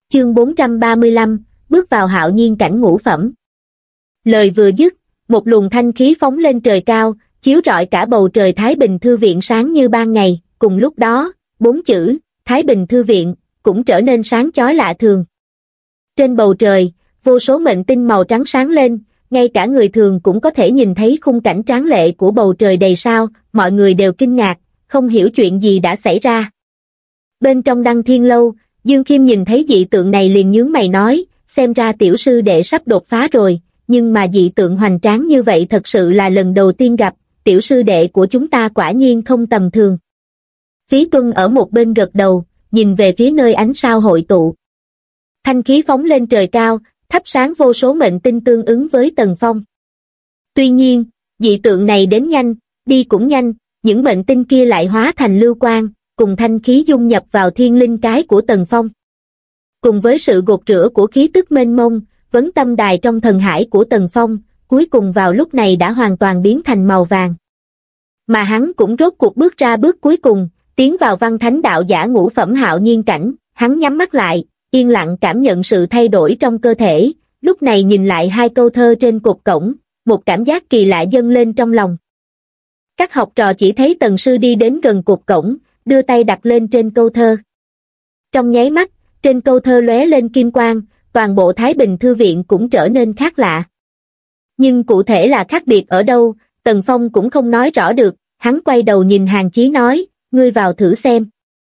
Chương 435, bước vào hạo nhiên cảnh ngũ phẩm. Lời vừa dứt, một luồng thanh khí phóng lên trời cao, chiếu rọi cả bầu trời Thái Bình Thư Viện sáng như ban ngày. Cùng lúc đó, 4 chữ Thái Bình Thư Viện cũng trở nên sáng chói lạ thường. Trên bầu trời, vô số mệnh tinh màu trắng sáng lên, ngay cả người thường cũng có thể nhìn thấy khung cảnh tráng lệ của bầu trời đầy sao. Mọi người đều kinh ngạc, không hiểu chuyện gì đã xảy ra. Bên trong Đăng Thiên Lâu, Dương Khiêm nhìn thấy dị tượng này liền nhướng mày nói, xem ra tiểu sư đệ sắp đột phá rồi, nhưng mà dị tượng hoành tráng như vậy thật sự là lần đầu tiên gặp, tiểu sư đệ của chúng ta quả nhiên không tầm thường. Phí Tuân ở một bên gật đầu, nhìn về phía nơi ánh sao hội tụ. Thanh khí phóng lên trời cao, thắp sáng vô số mệnh tinh tương ứng với Tần Phong. Tuy nhiên, dị tượng này đến nhanh, đi cũng nhanh, những mệnh tinh kia lại hóa thành lưu quang, cùng thanh khí dung nhập vào thiên linh cái của Tần Phong. Cùng với sự gột rửa của khí tức mênh mông, vấn tâm đài trong thần hải của Tần Phong, cuối cùng vào lúc này đã hoàn toàn biến thành màu vàng. Mà hắn cũng rốt cuộc bước ra bước cuối cùng, tiến vào văn thánh đạo giả ngũ phẩm hạo nhiên cảnh. Hắn nhắm mắt lại, yên lặng cảm nhận sự thay đổi trong cơ thể, lúc này nhìn lại hai câu thơ trên cột cổng, một cảm giác kỳ lạ dâng lên trong lòng. Các học trò chỉ thấy Tần sư đi đến gần cột cổng, đưa tay đặt lên trên câu thơ. Trong nháy mắt, trên câu thơ lóe lên kim quang, toàn bộ Thái Bình Thư Viện cũng trở nên khác lạ. Nhưng cụ thể là khác biệt ở đâu, Tần Phong cũng không nói rõ được, hắn quay đầu nhìn Hàn Chí nói, ngươi vào thử xem.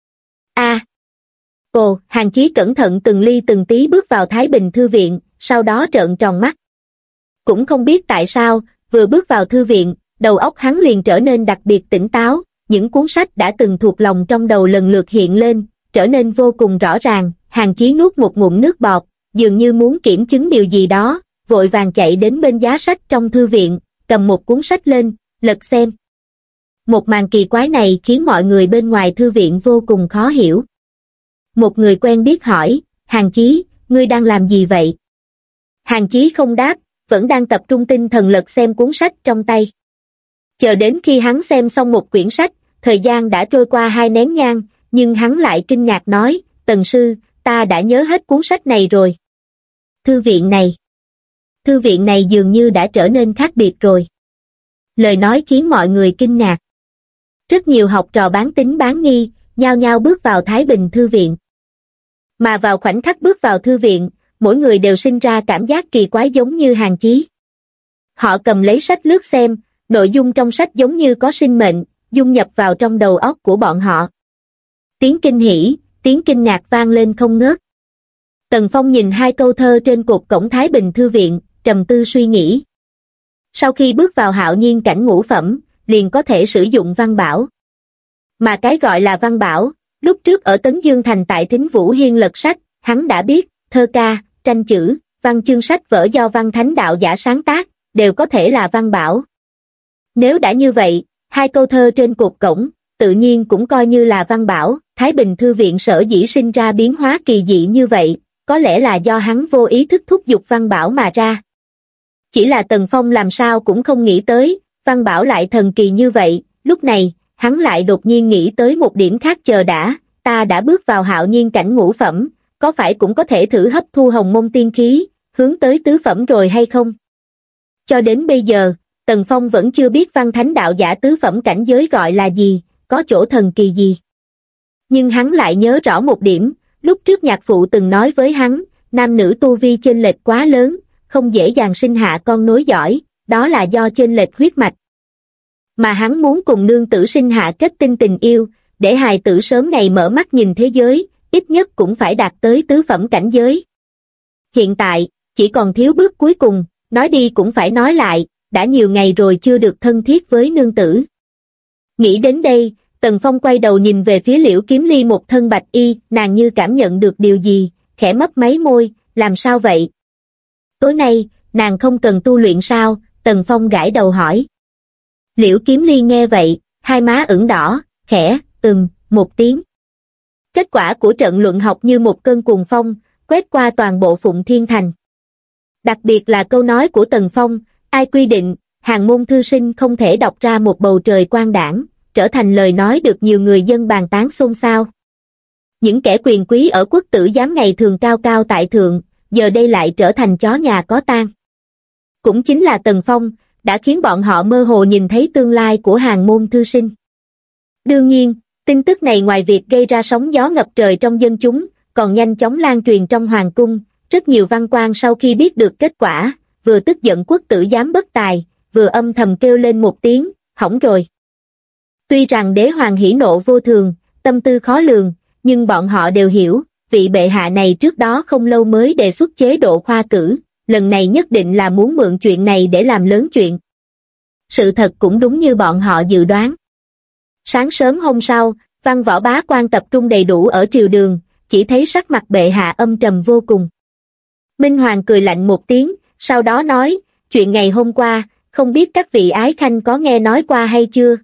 Hàn Chí cẩn thận từng ly từng tí bước vào Thái Bình Thư Viện, sau đó trợn tròn mắt. Cũng không biết tại sao, vừa bước vào thư viện, đầu óc hắn liền trở nên đặc biệt tỉnh táo, những cuốn sách đã từng thuộc lòng trong đầu lần lượt hiện lên, trở nên vô cùng rõ ràng. Hàn Chí nuốt một ngụm nước bọt, dường như muốn kiểm chứng điều gì đó, vội vàng chạy đến bên giá sách trong thư viện, cầm một cuốn sách lên, lật xem. Một màn kỳ quái này khiến mọi người bên ngoài thư viện vô cùng khó hiểu. Một người quen biết hỏi, Hàn Chí, ngươi đang làm gì vậy? Hàn Chí không đáp, vẫn đang tập trung tinh thần lật xem cuốn sách trong tay. Chờ đến khi hắn xem xong một quyển sách, thời gian đã trôi qua 2 nén nhang, nhưng hắn lại kinh ngạc nói, Tần sư, ta đã nhớ hết cuốn sách này rồi. Thư viện này dường như đã trở nên khác biệt rồi. Lời nói khiến mọi người kinh ngạc. Rất nhiều học trò bán tín bán nghi, nhao nhao bước vào Thái Bình Thư Viện. Mà vào khoảnh khắc bước vào thư viện, mỗi người đều sinh ra cảm giác kỳ quái giống như Hàn Chí. Họ cầm lấy sách lướt xem, nội dung trong sách giống như có sinh mệnh, dung nhập vào trong đầu óc của bọn họ. Tiếng kinh hỉ, tiếng kinh ngạc vang lên không ngớt. Tần Phong nhìn hai câu thơ trên cột cổng Thái Bình Thư Viện, trầm tư suy nghĩ. Sau khi bước vào hạo nhiên cảnh ngũ phẩm, liền có thể sử dụng văn bảo. Mà cái gọi là văn bảo, lúc trước ở Tấn Dương Thành tại Thính Vũ Hiên lật sách, hắn đã biết, thơ ca, tranh chữ, văn chương sách vở do văn thánh đạo giả sáng tác, đều có thể là văn bảo. Nếu đã như vậy, hai câu thơ trên cột cổng, tự nhiên cũng coi như là văn bảo. Thái Bình Thư Viện sở dĩ sinh ra biến hóa kỳ dị như vậy, có lẽ là do hắn vô ý thức thúc giục văn bảo mà ra. Chỉ là Tần Phong làm sao cũng không nghĩ tới, văn bảo lại thần kỳ như vậy. Lúc này, hắn lại đột nhiên nghĩ tới một điểm khác. Chờ đã, ta đã bước vào hạo nhiên cảnh ngũ phẩm, có phải cũng có thể thử hấp thu hồng môn tiên khí, hướng tới tứ phẩm rồi hay không? Cho đến bây giờ, Tần Phong vẫn chưa biết văn thánh đạo giả tứ phẩm cảnh giới gọi là gì, có chỗ thần kỳ gì. Nhưng hắn lại nhớ rõ một điểm, lúc trước nhạc phụ từng nói với hắn, nam nữ tu vi chênh lệch quá lớn, không dễ dàng sinh hạ con nối giỏi, đó là do chênh lệch huyết mạch. Mà hắn muốn cùng nương tử sinh hạ kết tinh tình yêu, để hài tử sớm ngày mở mắt nhìn thế giới, ít nhất cũng phải đạt tới tứ phẩm cảnh giới. Hiện tại, chỉ còn thiếu bước cuối cùng, nói đi cũng phải nói lại, đã nhiều ngày rồi chưa được thân thiết với nương tử. Nghĩ đến đây, Tần Phong quay đầu nhìn về phía Liễu Kiếm Ly một thân bạch y, nàng như cảm nhận được điều gì, khẽ mấp máy môi, làm sao vậy? Tối nay, nàng không cần tu luyện sao? Tần Phong gãi đầu hỏi. Liễu Kiếm Ly nghe vậy, hai má ửng đỏ, khẽ, một tiếng. Kết quả của trận luận học như một cơn cuồng phong, quét qua toàn bộ Phụng Thiên Thành. Đặc biệt là câu nói của Tần Phong, ai quy định, hàng môn thư sinh không thể đọc ra một bầu trời quang đãng, trở thành lời nói được nhiều người dân bàn tán xôn xao. Những kẻ quyền quý ở quốc tử giám ngày thường cao cao tại thượng, giờ đây lại trở thành chó nhà có tang. Cũng chính là Tần Phong, đã khiến bọn họ mơ hồ nhìn thấy tương lai của hàng môn thư sinh. Đương nhiên, tin tức này ngoài việc gây ra sóng gió ngập trời trong dân chúng, còn nhanh chóng lan truyền trong hoàng cung. Rất nhiều văn quan sau khi biết được kết quả, vừa tức giận quốc tử giám bất tài, vừa âm thầm kêu lên một tiếng, hỏng rồi. Tuy rằng đế hoàng hỉ nộ vô thường, tâm tư khó lường, nhưng bọn họ đều hiểu, vị bệ hạ này trước đó không lâu mới đề xuất chế độ khoa cử, lần này nhất định là muốn mượn chuyện này để làm lớn chuyện. Sự thật cũng đúng như bọn họ dự đoán. Sáng sớm hôm sau, văn võ bá quan tập trung đầy đủ ở triều đường, chỉ thấy sắc mặt bệ hạ âm trầm vô cùng. Minh Hoàng cười lạnh một tiếng, sau đó nói, chuyện ngày hôm qua, không biết các vị ái khanh có nghe nói qua hay chưa?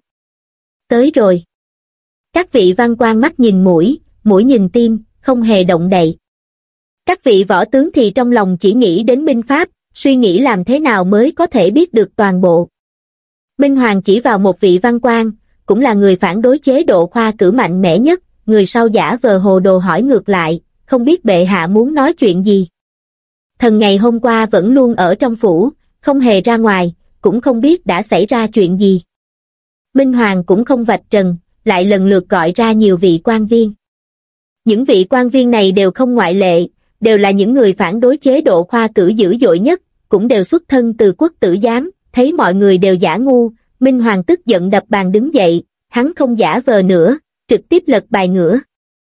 Tới rồi. Các vị văn quan mắt nhìn mũi, mũi nhìn tim, không hề động đậy. Các vị võ tướng thì trong lòng chỉ nghĩ đến binh pháp, suy nghĩ làm thế nào mới có thể biết được toàn bộ. Minh Hoàng chỉ vào một vị văn quan, cũng là người phản đối chế độ khoa cử mạnh mẽ nhất, người sau giả vờ hồ đồ hỏi ngược lại, không biết bệ hạ muốn nói chuyện gì. Thần ngày hôm qua vẫn luôn ở trong phủ, không hề ra ngoài, cũng không biết đã xảy ra chuyện gì. Minh Hoàng cũng không vạch trần, lại lần lượt gọi ra nhiều vị quan viên. Những vị quan viên này đều không ngoại lệ, đều là những người phản đối chế độ khoa cử dữ dội nhất, cũng đều xuất thân từ quốc tử giám, thấy mọi người đều giả ngu, Minh Hoàng tức giận đập bàn đứng dậy, hắn không giả vờ nữa, trực tiếp lật bài ngửa.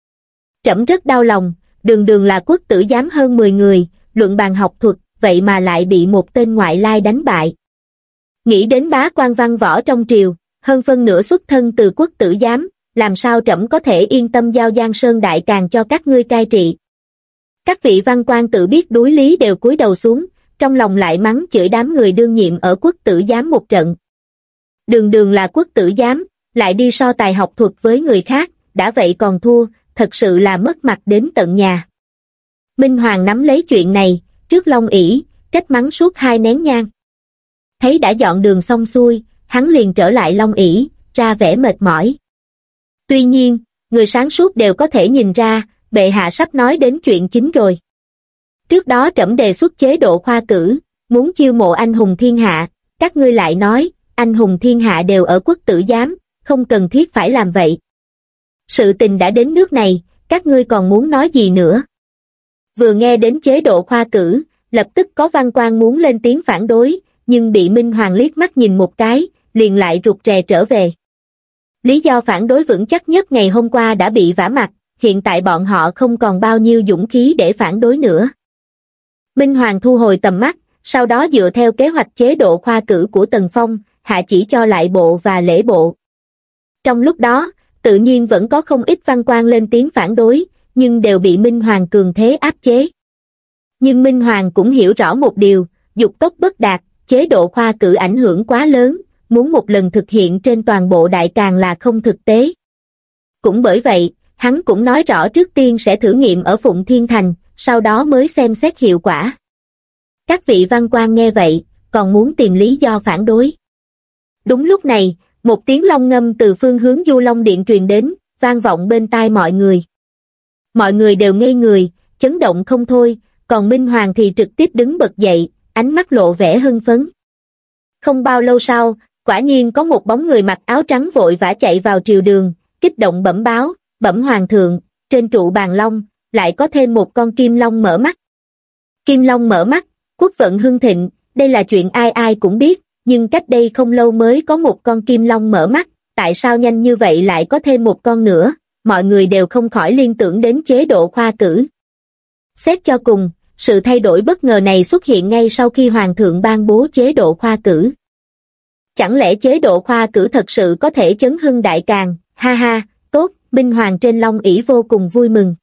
Trẫm rất đau lòng, đường đường là quốc tử giám hơn 10 người, luận bàn học thuật, vậy mà lại bị một tên ngoại lai đánh bại. Nghĩ đến bá quan văn võ trong triều, hơn phân nửa xuất thân từ quốc tử giám, làm sao trẫm có thể yên tâm giao Giang Sơn Đại Càn cho các ngươi cai trị. Các vị văn quan tự biết đối lý đều cúi đầu xuống, trong lòng lại mắng chửi đám người đương nhiệm ở quốc tử giám một trận. Đường đường là quốc tử giám, lại đi so tài học thuật với người khác, đã vậy còn thua, thật sự là mất mặt đến tận nhà. Minh Hoàng nắm lấy chuyện này, trước Long ỷ, trách mắng suốt 2 nén nhang. Thấy đã dọn đường xong xuôi, hắn liền trở lại Long ỷ, ra vẻ mệt mỏi. Tuy nhiên, người sáng suốt đều có thể nhìn ra, bệ hạ sắp nói đến chuyện chính rồi. Trước đó trẫm đề xuất chế độ khoa cử, muốn chiêu mộ anh hùng thiên hạ, các ngươi lại nói, anh hùng thiên hạ đều ở quốc tử giám, không cần thiết phải làm vậy. Sự tình đã đến nước này, các ngươi còn muốn nói gì nữa? Vừa nghe đến chế độ khoa cử, lập tức có văn quan muốn lên tiếng phản đối, nhưng bị Minh Hoàng liếc mắt nhìn một cái, liền lại rụt rè trở về. Lý do phản đối vững chắc nhất ngày hôm qua đã bị vả mặt, hiện tại bọn họ không còn bao nhiêu dũng khí để phản đối nữa. Minh Hoàng thu hồi tầm mắt, sau đó dựa theo kế hoạch chế độ khoa cử của Tần Phong, hạ chỉ cho lại bộ và lễ bộ. Trong lúc đó, tự nhiên vẫn có không ít văn quan lên tiếng phản đối, nhưng đều bị Minh Hoàng cường thế áp chế. Nhưng Minh Hoàng cũng hiểu rõ một điều, dục tốc bất đạt, chế độ khoa cử ảnh hưởng quá lớn, muốn một lần thực hiện trên toàn bộ Đại Càn là không thực tế. Cũng bởi vậy, hắn cũng nói rõ trước tiên sẽ thử nghiệm ở Phụng Thiên Thành, sau đó mới xem xét hiệu quả. Các vị văn quan nghe vậy, còn muốn tìm lý do phản đối. Đúng lúc này, một tiếng long ngâm từ phương hướng Du Long Điện truyền đến, vang vọng bên tai mọi người. Mọi người đều ngây người, chấn động không thôi, còn Minh Hoàng thì trực tiếp đứng bật dậy, ánh mắt lộ vẻ hưng phấn. Không bao lâu sau, quả nhiên có một bóng người mặc áo trắng vội vã chạy vào triều đường, kích động bẩm báo, bẩm hoàng thượng, trên trụ bàn long, lại có thêm một con kim long mở mắt. Kim long mở mắt, quốc vận hưng thịnh, đây là chuyện ai ai cũng biết, nhưng cách đây không lâu mới có một con kim long mở mắt, tại sao nhanh như vậy lại có thêm một con nữa, mọi người đều không khỏi liên tưởng đến chế độ khoa cử. Xét cho cùng, sự thay đổi bất ngờ này xuất hiện ngay sau khi hoàng thượng ban bố chế độ khoa cử. Chẳng lẽ chế độ khoa cử thật sự có thể chấn hưng Đại Càn, ha ha, tốt, Minh Hoàng trên Long ỷ vô cùng vui mừng.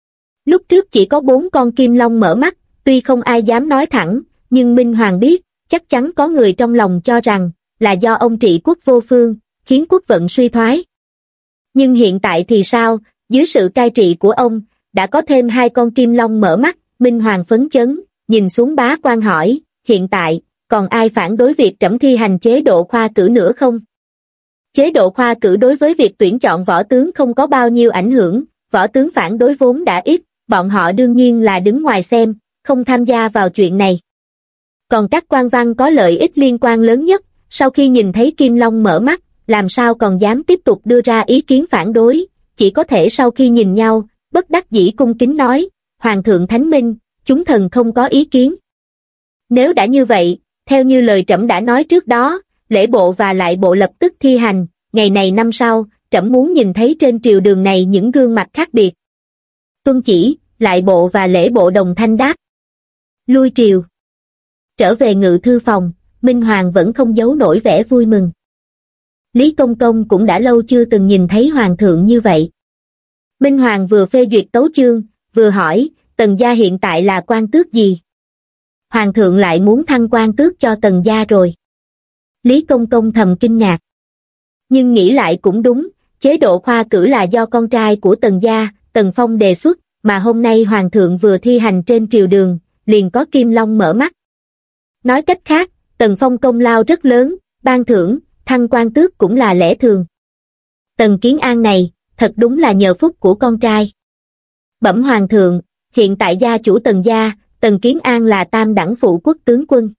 Lúc trước chỉ có 4 con kim long mở mắt, tuy không ai dám nói thẳng, nhưng Minh Hoàng biết, chắc chắn có người trong lòng cho rằng, là do ông trị quốc vô phương, khiến quốc vận suy thoái. Nhưng hiện tại thì sao, dưới sự cai trị của ông, đã có thêm 2 con kim long mở mắt, Minh Hoàng phấn chấn, nhìn xuống bá quan hỏi, hiện tại, còn ai phản đối việc trẫm thi hành chế độ khoa cử nữa không? Chế độ khoa cử đối với việc tuyển chọn võ tướng không có bao nhiêu ảnh hưởng, võ tướng phản đối vốn đã ít, bọn họ đương nhiên là đứng ngoài xem, không tham gia vào chuyện này. Còn các quan văn có lợi ích liên quan lớn nhất, sau khi nhìn thấy Kim Long mở mắt, làm sao còn dám tiếp tục đưa ra ý kiến phản đối, chỉ có thể sau khi nhìn nhau, bất đắc dĩ cung kính nói, Hoàng thượng thánh minh, chúng thần không có ý kiến. Nếu đã như vậy, theo như lời trẫm đã nói trước đó, lễ bộ và lại bộ lập tức thi hành, ngày này năm sau, trẫm muốn nhìn thấy trên triều đường này những gương mặt khác biệt. Tuân chỉ, lại bộ và lễ bộ đồng thanh đáp. Lui triều. Trở về ngự thư phòng, Minh Hoàng vẫn không giấu nổi vẻ vui mừng. Lý Công Công cũng đã lâu chưa từng nhìn thấy Hoàng thượng như vậy. Minh Hoàng vừa phê duyệt tấu chương, vừa hỏi, Tần gia hiện tại là quan tước gì? Hoàng thượng lại muốn thăng quan tước cho Tần gia rồi. Lý Công Công thầm kinh ngạc. Nhưng nghĩ lại cũng đúng, chế độ khoa cử là do con trai của Tần gia, Tần Phong đề xuất, mà hôm nay Hoàng thượng vừa thi hành trên triều đường, liền có Kim Long mở mắt. Nói cách khác, Tần Phong công lao rất lớn, ban thưởng, thăng quan tước cũng là lẽ thường. Tần Kiến An này, thật đúng là nhờ phúc của con trai. Bẩm Hoàng thượng, hiện tại gia chủ Tần gia, Tần Kiến An là tam đẳng phụ quốc tướng quân.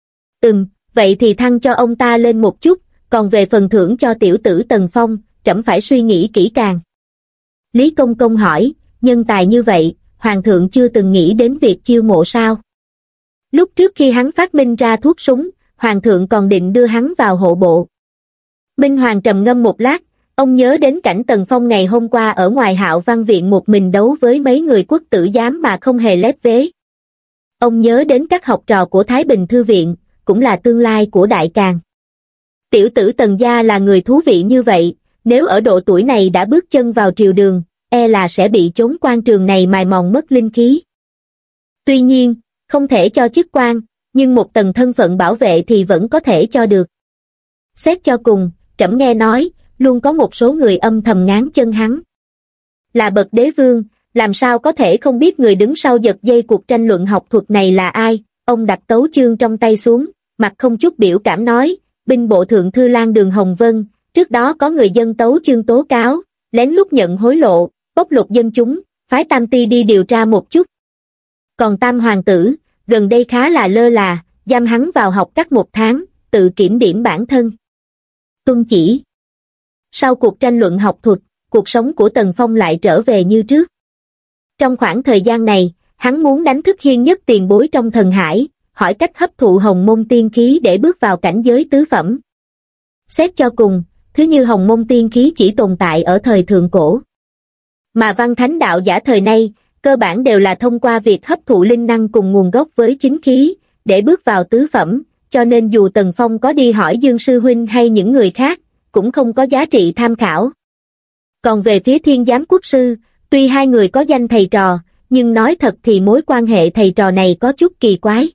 Vậy thì thăng cho ông ta lên một chút, còn về phần thưởng cho tiểu tử Tần Phong, trẫm phải suy nghĩ kỹ càng. Lý Công Công hỏi, nhân tài như vậy, Hoàng thượng chưa từng nghĩ đến việc chiêu mộ sao? Lúc trước khi hắn phát minh ra thuốc súng, Hoàng thượng còn định đưa hắn vào hộ bộ. Minh Hoàng trầm ngâm một lát, ông nhớ đến cảnh Tần Phong ngày hôm qua ở ngoài Hạo Văn Viện một mình đấu với mấy người quốc tử giám mà không hề lép vế. Ông nhớ đến các học trò của Thái Bình Thư Viện, cũng là tương lai của Đại Càn. Tiểu tử Tần gia là người thú vị như vậy, nếu ở độ tuổi này đã bước chân vào triều đường, e là sẽ bị chốn quan trường này mài mòn mất linh khí. Tuy nhiên, không thể cho chức quan, nhưng một tầng thân phận bảo vệ thì vẫn có thể cho được. Xét cho cùng, trẫm nghe nói, luôn có một số người âm thầm ngáng chân hắn. Là bậc đế vương, làm sao có thể không biết người đứng sau giật dây cuộc tranh luận học thuật này là ai? Ông đặt tấu chương trong tay xuống, mặt không chút biểu cảm nói, binh bộ thượng thư lang Đường Hồng Vân, trước đó có người dân tấu chương tố cáo, lén lút nhận hối lộ, bóc lột dân chúng, phái Tam Ti đi điều tra một chút. Còn Tam hoàng tử, gần đây khá là lơ là, giam hắn vào học cắt 1 tháng, tự kiểm điểm bản thân. Tuân chỉ. Sau cuộc tranh luận học thuật, cuộc sống của Tần Phong lại trở về như trước. Trong khoảng thời gian này, hắn muốn đánh thức Hiên Nhất tiền bối trong thần hải, hỏi cách hấp thụ hồng môn tiên khí để bước vào cảnh giới tứ phẩm. Xét cho cùng, thứ như hồng môn tiên khí chỉ tồn tại ở thời thượng cổ. Mà văn thánh đạo giả thời nay, cơ bản đều là thông qua việc hấp thụ linh năng cùng nguồn gốc với chính khí, để bước vào tứ phẩm, cho nên dù Tần Phong có đi hỏi Dương Sư Huynh hay những người khác, cũng không có giá trị tham khảo. Còn về phía Thiên Giám Quốc Sư, tuy hai người có danh thầy trò, nhưng nói thật thì mối quan hệ thầy trò này có chút kỳ quái.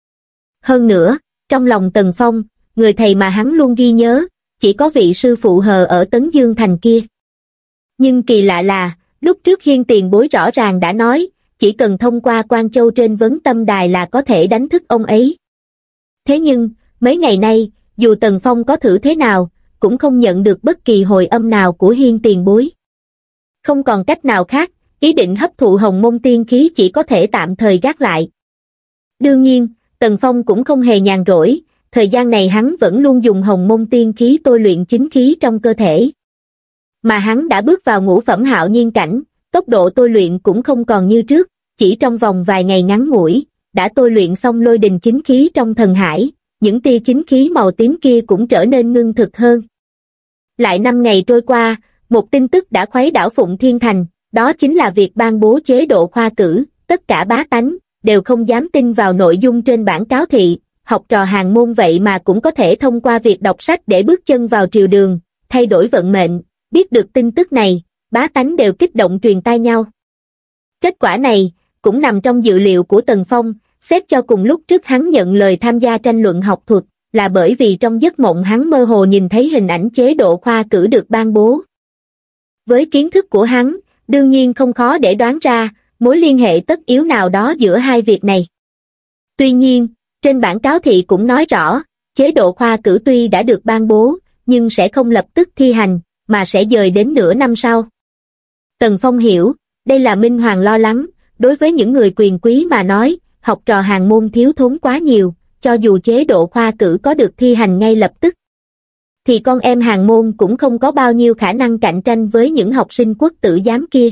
Hơn nữa, trong lòng Tần Phong, người thầy mà hắn luôn ghi nhớ, chỉ có vị sư phụ hờ ở Tấn Dương Thành kia. Nhưng kỳ lạ là, lúc trước Hiên tiền bối rõ ràng đã nói, chỉ cần thông qua Quan Châu trên vấn tâm đài là có thể đánh thức ông ấy. Thế nhưng, mấy ngày nay, dù Tần Phong có thử thế nào, cũng không nhận được bất kỳ hồi âm nào của Hiên tiền bối. Không còn cách nào khác, ý định hấp thụ hồng môn tiên khí chỉ có thể tạm thời gác lại. Đương nhiên, Tần Phong cũng không hề nhàn rỗi, thời gian này hắn vẫn luôn dùng hồng môn tiên khí tôi luyện chính khí trong cơ thể. Mà hắn đã bước vào ngũ phẩm hạo nhiên cảnh, tốc độ tôi luyện cũng không còn như trước, chỉ trong vòng vài ngày ngắn ngủi, đã tôi luyện xong lôi đình chính khí trong thần hải, những tia chính khí màu tím kia cũng trở nên ngưng thực hơn. Lại 5 ngày trôi qua, một tin tức đã khuấy đảo Phụng Thiên Thành, đó chính là việc ban bố chế độ khoa cử, tất cả bá tánh đều không dám tin vào nội dung trên bản cáo thị, học trò hàng môn vậy mà cũng có thể thông qua việc đọc sách để bước chân vào triều đường, thay đổi vận mệnh. Biết được tin tức này, bá tánh đều kích động truyền tai nhau. Kết quả này, cũng nằm trong dự liệu của Tần Phong, xét cho cùng lúc trước hắn nhận lời tham gia tranh luận học thuật, là bởi vì trong giấc mộng hắn mơ hồ nhìn thấy hình ảnh chế độ khoa cử được ban bố. Với kiến thức của hắn, đương nhiên không khó để đoán ra, mối liên hệ tất yếu nào đó giữa hai việc này. Tuy nhiên, trên bản cáo thị cũng nói rõ, chế độ khoa cử tuy đã được ban bố, nhưng sẽ không lập tức thi hành, mà sẽ dời đến nửa năm sau. Tần Phong hiểu, đây là Minh Hoàng lo lắng, đối với những người quyền quý mà nói, học trò hàng môn thiếu thốn quá nhiều, cho dù chế độ khoa cử có được thi hành ngay lập tức, thì con em hàng môn cũng không có bao nhiêu khả năng cạnh tranh với những học sinh quốc tử giám kia.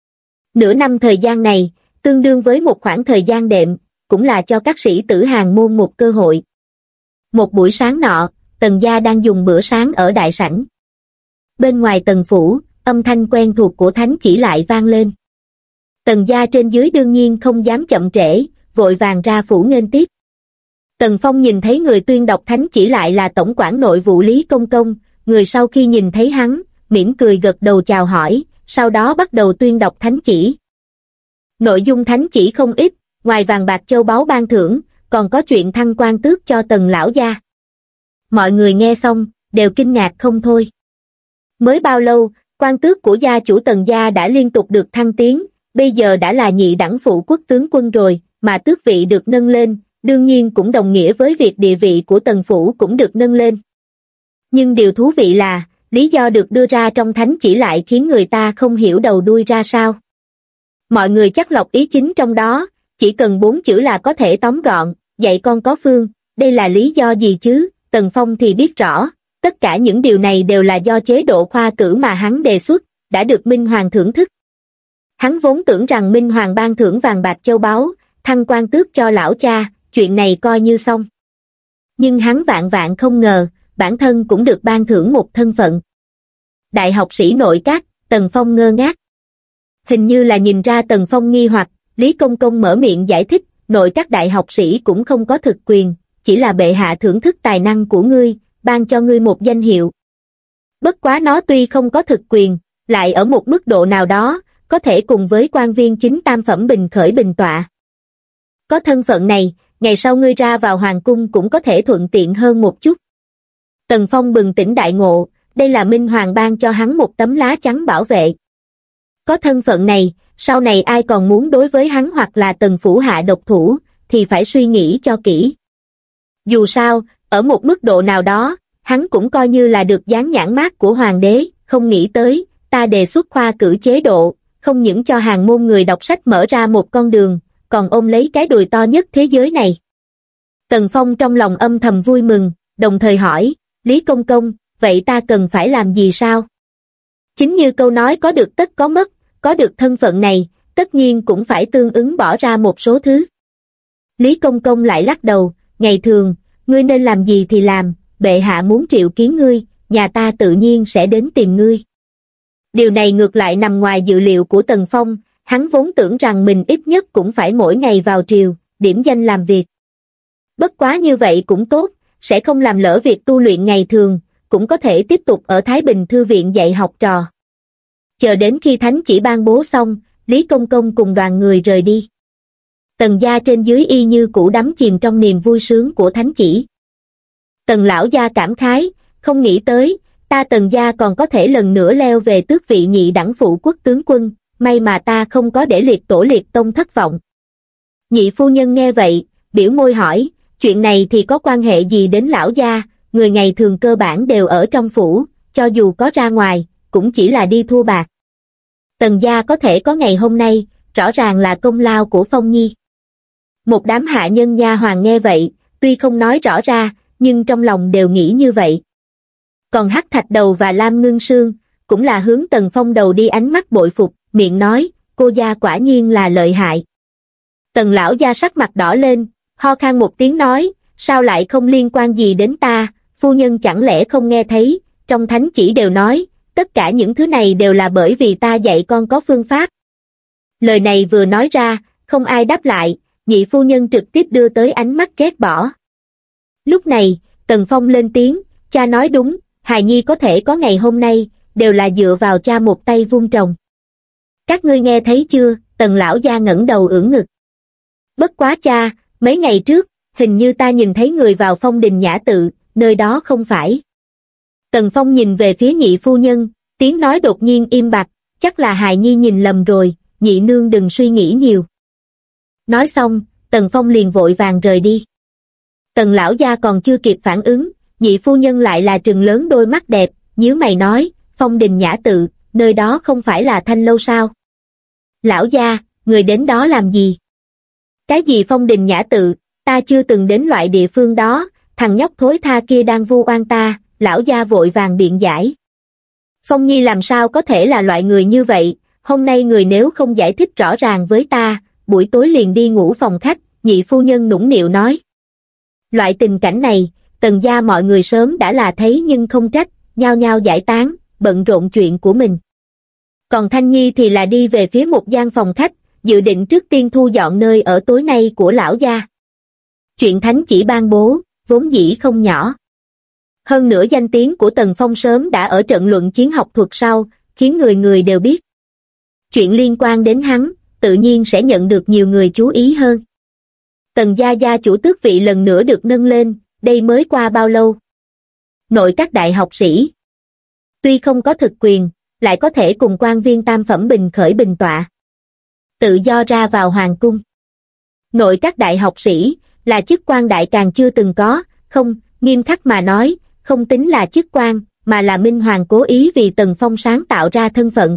Nửa năm thời gian này, tương đương với một khoảng thời gian đệm, cũng là cho các sĩ tử hàng môn một cơ hội. Một buổi sáng nọ, Tần gia đang dùng bữa sáng ở đại sảnh. Bên ngoài Tần phủ, âm thanh quen thuộc của thánh chỉ lại vang lên. Tần gia trên dưới đương nhiên không dám chậm trễ, vội vàng ra phủ nghênh tiếp. Tần Phong nhìn thấy người tuyên đọc thánh chỉ lại là tổng quản nội vụ Lý Công Công, người sau khi nhìn thấy hắn, mỉm cười gật đầu chào hỏi, sau đó bắt đầu tuyên đọc thánh chỉ. Nội dung thánh chỉ không ít, ngoài vàng bạc châu báu ban thưởng, còn có chuyện thăng quan tước cho Tần lão gia. Mọi người nghe xong, đều kinh ngạc không thôi. Mới bao lâu, quan tước của gia chủ Tần gia đã liên tục được thăng tiến, bây giờ đã là nhị đẳng phụ quốc tướng quân rồi, mà tước vị được nâng lên, đương nhiên cũng đồng nghĩa với việc địa vị của Tần phủ cũng được nâng lên. Nhưng điều thú vị là, lý do được đưa ra trong thánh chỉ lại khiến người ta không hiểu đầu đuôi ra sao. Mọi người chắc lọc ý chính trong đó, chỉ cần 4 chữ là có thể tóm gọn, dạy con có phương, đây là lý do gì chứ? Tần Phong thì biết rõ, tất cả những điều này đều là do chế độ khoa cử mà hắn đề xuất, đã được Minh Hoàng thưởng thức. Hắn vốn tưởng rằng Minh Hoàng ban thưởng vàng bạc châu báu, thăng quan tước cho lão cha, chuyện này coi như xong. Nhưng hắn vạn vạn không ngờ, bản thân cũng được ban thưởng một thân phận. Đại học sĩ nội các, Tần Phong ngơ ngác. Hình như là nhìn ra Tần Phong nghi hoặc, Lý Công Công mở miệng giải thích, nội các đại học sĩ cũng không có thực quyền, chỉ là bệ hạ thưởng thức tài năng của ngươi, ban cho ngươi một danh hiệu. Bất quá nó tuy không có thực quyền, lại ở một mức độ nào đó, có thể cùng với quan viên chính tam phẩm bình khởi bình tọa. Có thân phận này, ngày sau ngươi ra vào hoàng cung cũng có thể thuận tiện hơn một chút. Tần Phong bừng tỉnh đại ngộ, đây là Minh Hoàng ban cho hắn một tấm lá chắn bảo vệ. Có thân phận này, sau này ai còn muốn đối với hắn hoặc là Tần phủ hạ độc thủ, thì phải suy nghĩ cho kỹ. Dù sao, ở một mức độ nào đó, hắn cũng coi như là được dán nhãn mác của hoàng đế, không nghĩ tới, ta đề xuất khoa cử chế độ, không những cho hàng môn người đọc sách mở ra một con đường, còn ôm lấy cái đùi to nhất thế giới này. Tần Phong trong lòng âm thầm vui mừng, đồng thời hỏi, Lý Công Công, vậy ta cần phải làm gì sao? Chính như câu nói có được tất có mất, có được thân phận này, tất nhiên cũng phải tương ứng bỏ ra một số thứ. Lý Công Công lại lắc đầu, ngày thường, ngươi nên làm gì thì làm, bệ hạ muốn triệu kiến ngươi, nhà ta tự nhiên sẽ đến tìm ngươi. Điều này ngược lại nằm ngoài dự liệu của Tần Phong, hắn vốn tưởng rằng mình ít nhất cũng phải mỗi ngày vào triều, điểm danh làm việc. Bất quá như vậy cũng tốt, sẽ không làm lỡ việc tu luyện ngày thường, cũng có thể tiếp tục ở Thái Bình Thư viện dạy học trò. Chờ đến khi thánh chỉ ban bố xong, Lý Công Công cùng đoàn người rời đi. Tần gia trên dưới y như cũ đắm chìm trong niềm vui sướng của thánh chỉ. Tần lão gia cảm khái, không nghĩ tới, ta Tần gia còn có thể lần nữa leo về tước vị nhị đẳng phụ quốc tướng quân, may mà ta không có để liệt tổ liệt tông thất vọng. Nhị phu nhân nghe vậy, biểu môi hỏi, chuyện này thì có quan hệ gì đến lão gia, người ngày thường cơ bản đều ở trong phủ, cho dù có ra ngoài, cũng chỉ là đi thua bạc. Tần gia có thể có ngày hôm nay, rõ ràng là công lao của Phong Nhi. Một đám hạ nhân nha hoàn nghe vậy, tuy không nói rõ ra, nhưng trong lòng đều nghĩ như vậy. Còn Hắc Thạch Đầu và Lam Ngưng Sương, cũng là hướng Tần Phong đầu đi ánh mắt bội phục, miệng nói, cô gia quả nhiên là lợi hại. Tần lão gia sắc mặt đỏ lên, ho khan một tiếng nói, sao lại không liên quan gì đến ta, phu nhân chẳng lẽ không nghe thấy, trong thánh chỉ đều nói, tất cả những thứ này đều là bởi vì ta dạy con có phương pháp. Lời này vừa nói ra, không ai đáp lại, nhị phu nhân trực tiếp đưa tới ánh mắt ghét bỏ. Lúc này, Tần Phong lên tiếng, cha nói đúng, hài nhi có thể có ngày hôm nay, đều là dựa vào cha một tay vun trồng. Các ngươi nghe thấy chưa? Tần lão gia ngẩng đầu ưỡn ngực. Bất quá cha, mấy ngày trước, hình như ta nhìn thấy người vào Phong Đình Nhã Tự, nơi đó không phải. Tần Phong nhìn về phía nhị phu nhân, tiếng nói đột nhiên im bặt, chắc là hài nhi nhìn lầm rồi, nhị nương đừng suy nghĩ nhiều. Nói xong, Tần Phong liền vội vàng rời đi. Tần lão gia còn chưa kịp phản ứng, nhị phu nhân lại là trừng lớn đôi mắt đẹp, nhíu mày nói, Phong Đình Nhã Tự, nơi đó không phải là Thanh Lâu sao? Lão gia, người đến đó làm gì? Cái gì phong đình nhã tự, ta chưa từng đến loại địa phương đó, thằng nhóc thối tha kia đang vu oan ta, lão gia vội vàng biện giải. Phong Nhi làm sao có thể là loại người như vậy, hôm nay người nếu không giải thích rõ ràng với ta, buổi tối liền đi ngủ phòng khách, nhị phu nhân nũng nịu nói. Loại tình cảnh này, Tần gia mọi người sớm đã là thấy nhưng không trách, nhao nhao giải tán, bận rộn chuyện của mình. Còn Thanh Nhi thì là đi về phía một gian phòng khách, dự định trước tiên thu dọn nơi ở tối nay của lão gia. Chuyện thánh chỉ ban bố, vốn dĩ không nhỏ. Hơn nữa danh tiếng của Tần Phong sớm đã ở trận luận chiến học thuật sau, khiến người người đều biết. Chuyện liên quan đến hắn, tự nhiên sẽ nhận được nhiều người chú ý hơn. Tần gia gia chủ tước vị lần nữa được nâng lên, đây mới qua bao lâu. Nội các đại học sĩ. Tuy không có thực quyền, lại có thể cùng quan viên tam phẩm bình khởi bình tọa. Tự do ra vào hoàng cung. Nội các đại học sĩ, là chức quan đại càng chưa từng có, không, nghiêm khắc mà nói, không tính là chức quan, mà là Minh Hoàng cố ý vì Tần Phong sáng tạo ra thân phận.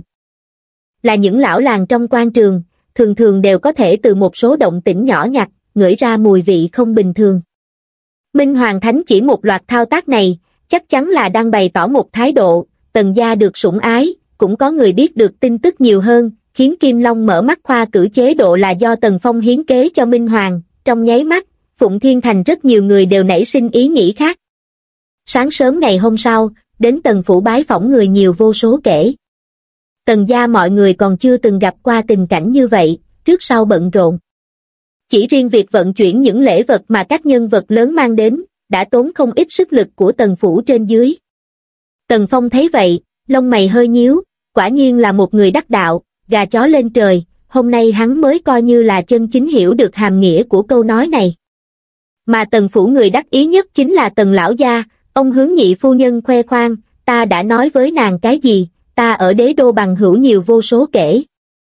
Là những lão làng trong quan trường, thường thường đều có thể từ một số động tĩnh nhỏ nhặt, ngửi ra mùi vị không bình thường. Minh Hoàng thánh chỉ một loạt thao tác này, chắc chắn là đang bày tỏ một thái độ, Tần gia được sủng ái, cũng có người biết được tin tức nhiều hơn, khiến Kim Long mở mắt khoa cử chế độ là do Tần Phong hiến kế cho Minh Hoàng, trong nháy mắt, Phụng Thiên Thành rất nhiều người đều nảy sinh ý nghĩ khác. Sáng sớm ngày hôm sau, đến Tần phủ bái phỏng người nhiều vô số kể. Tần gia mọi người còn chưa từng gặp qua tình cảnh như vậy, trước sau bận rộn. Chỉ riêng việc vận chuyển những lễ vật mà các nhân vật lớn mang đến, đã tốn không ít sức lực của Tần phủ trên dưới. Tần Phong thấy vậy, lông mày hơi nhíu, quả nhiên là một người đắc đạo, gà chó lên trời, hôm nay hắn mới coi như là chân chính hiểu được hàm nghĩa của câu nói này. Mà Tần phủ người đắc ý nhất chính là Tần lão gia, ông hướng nhị phu nhân khoe khoang, ta đã nói với nàng cái gì, ta ở đế đô bằng hữu nhiều vô số kể.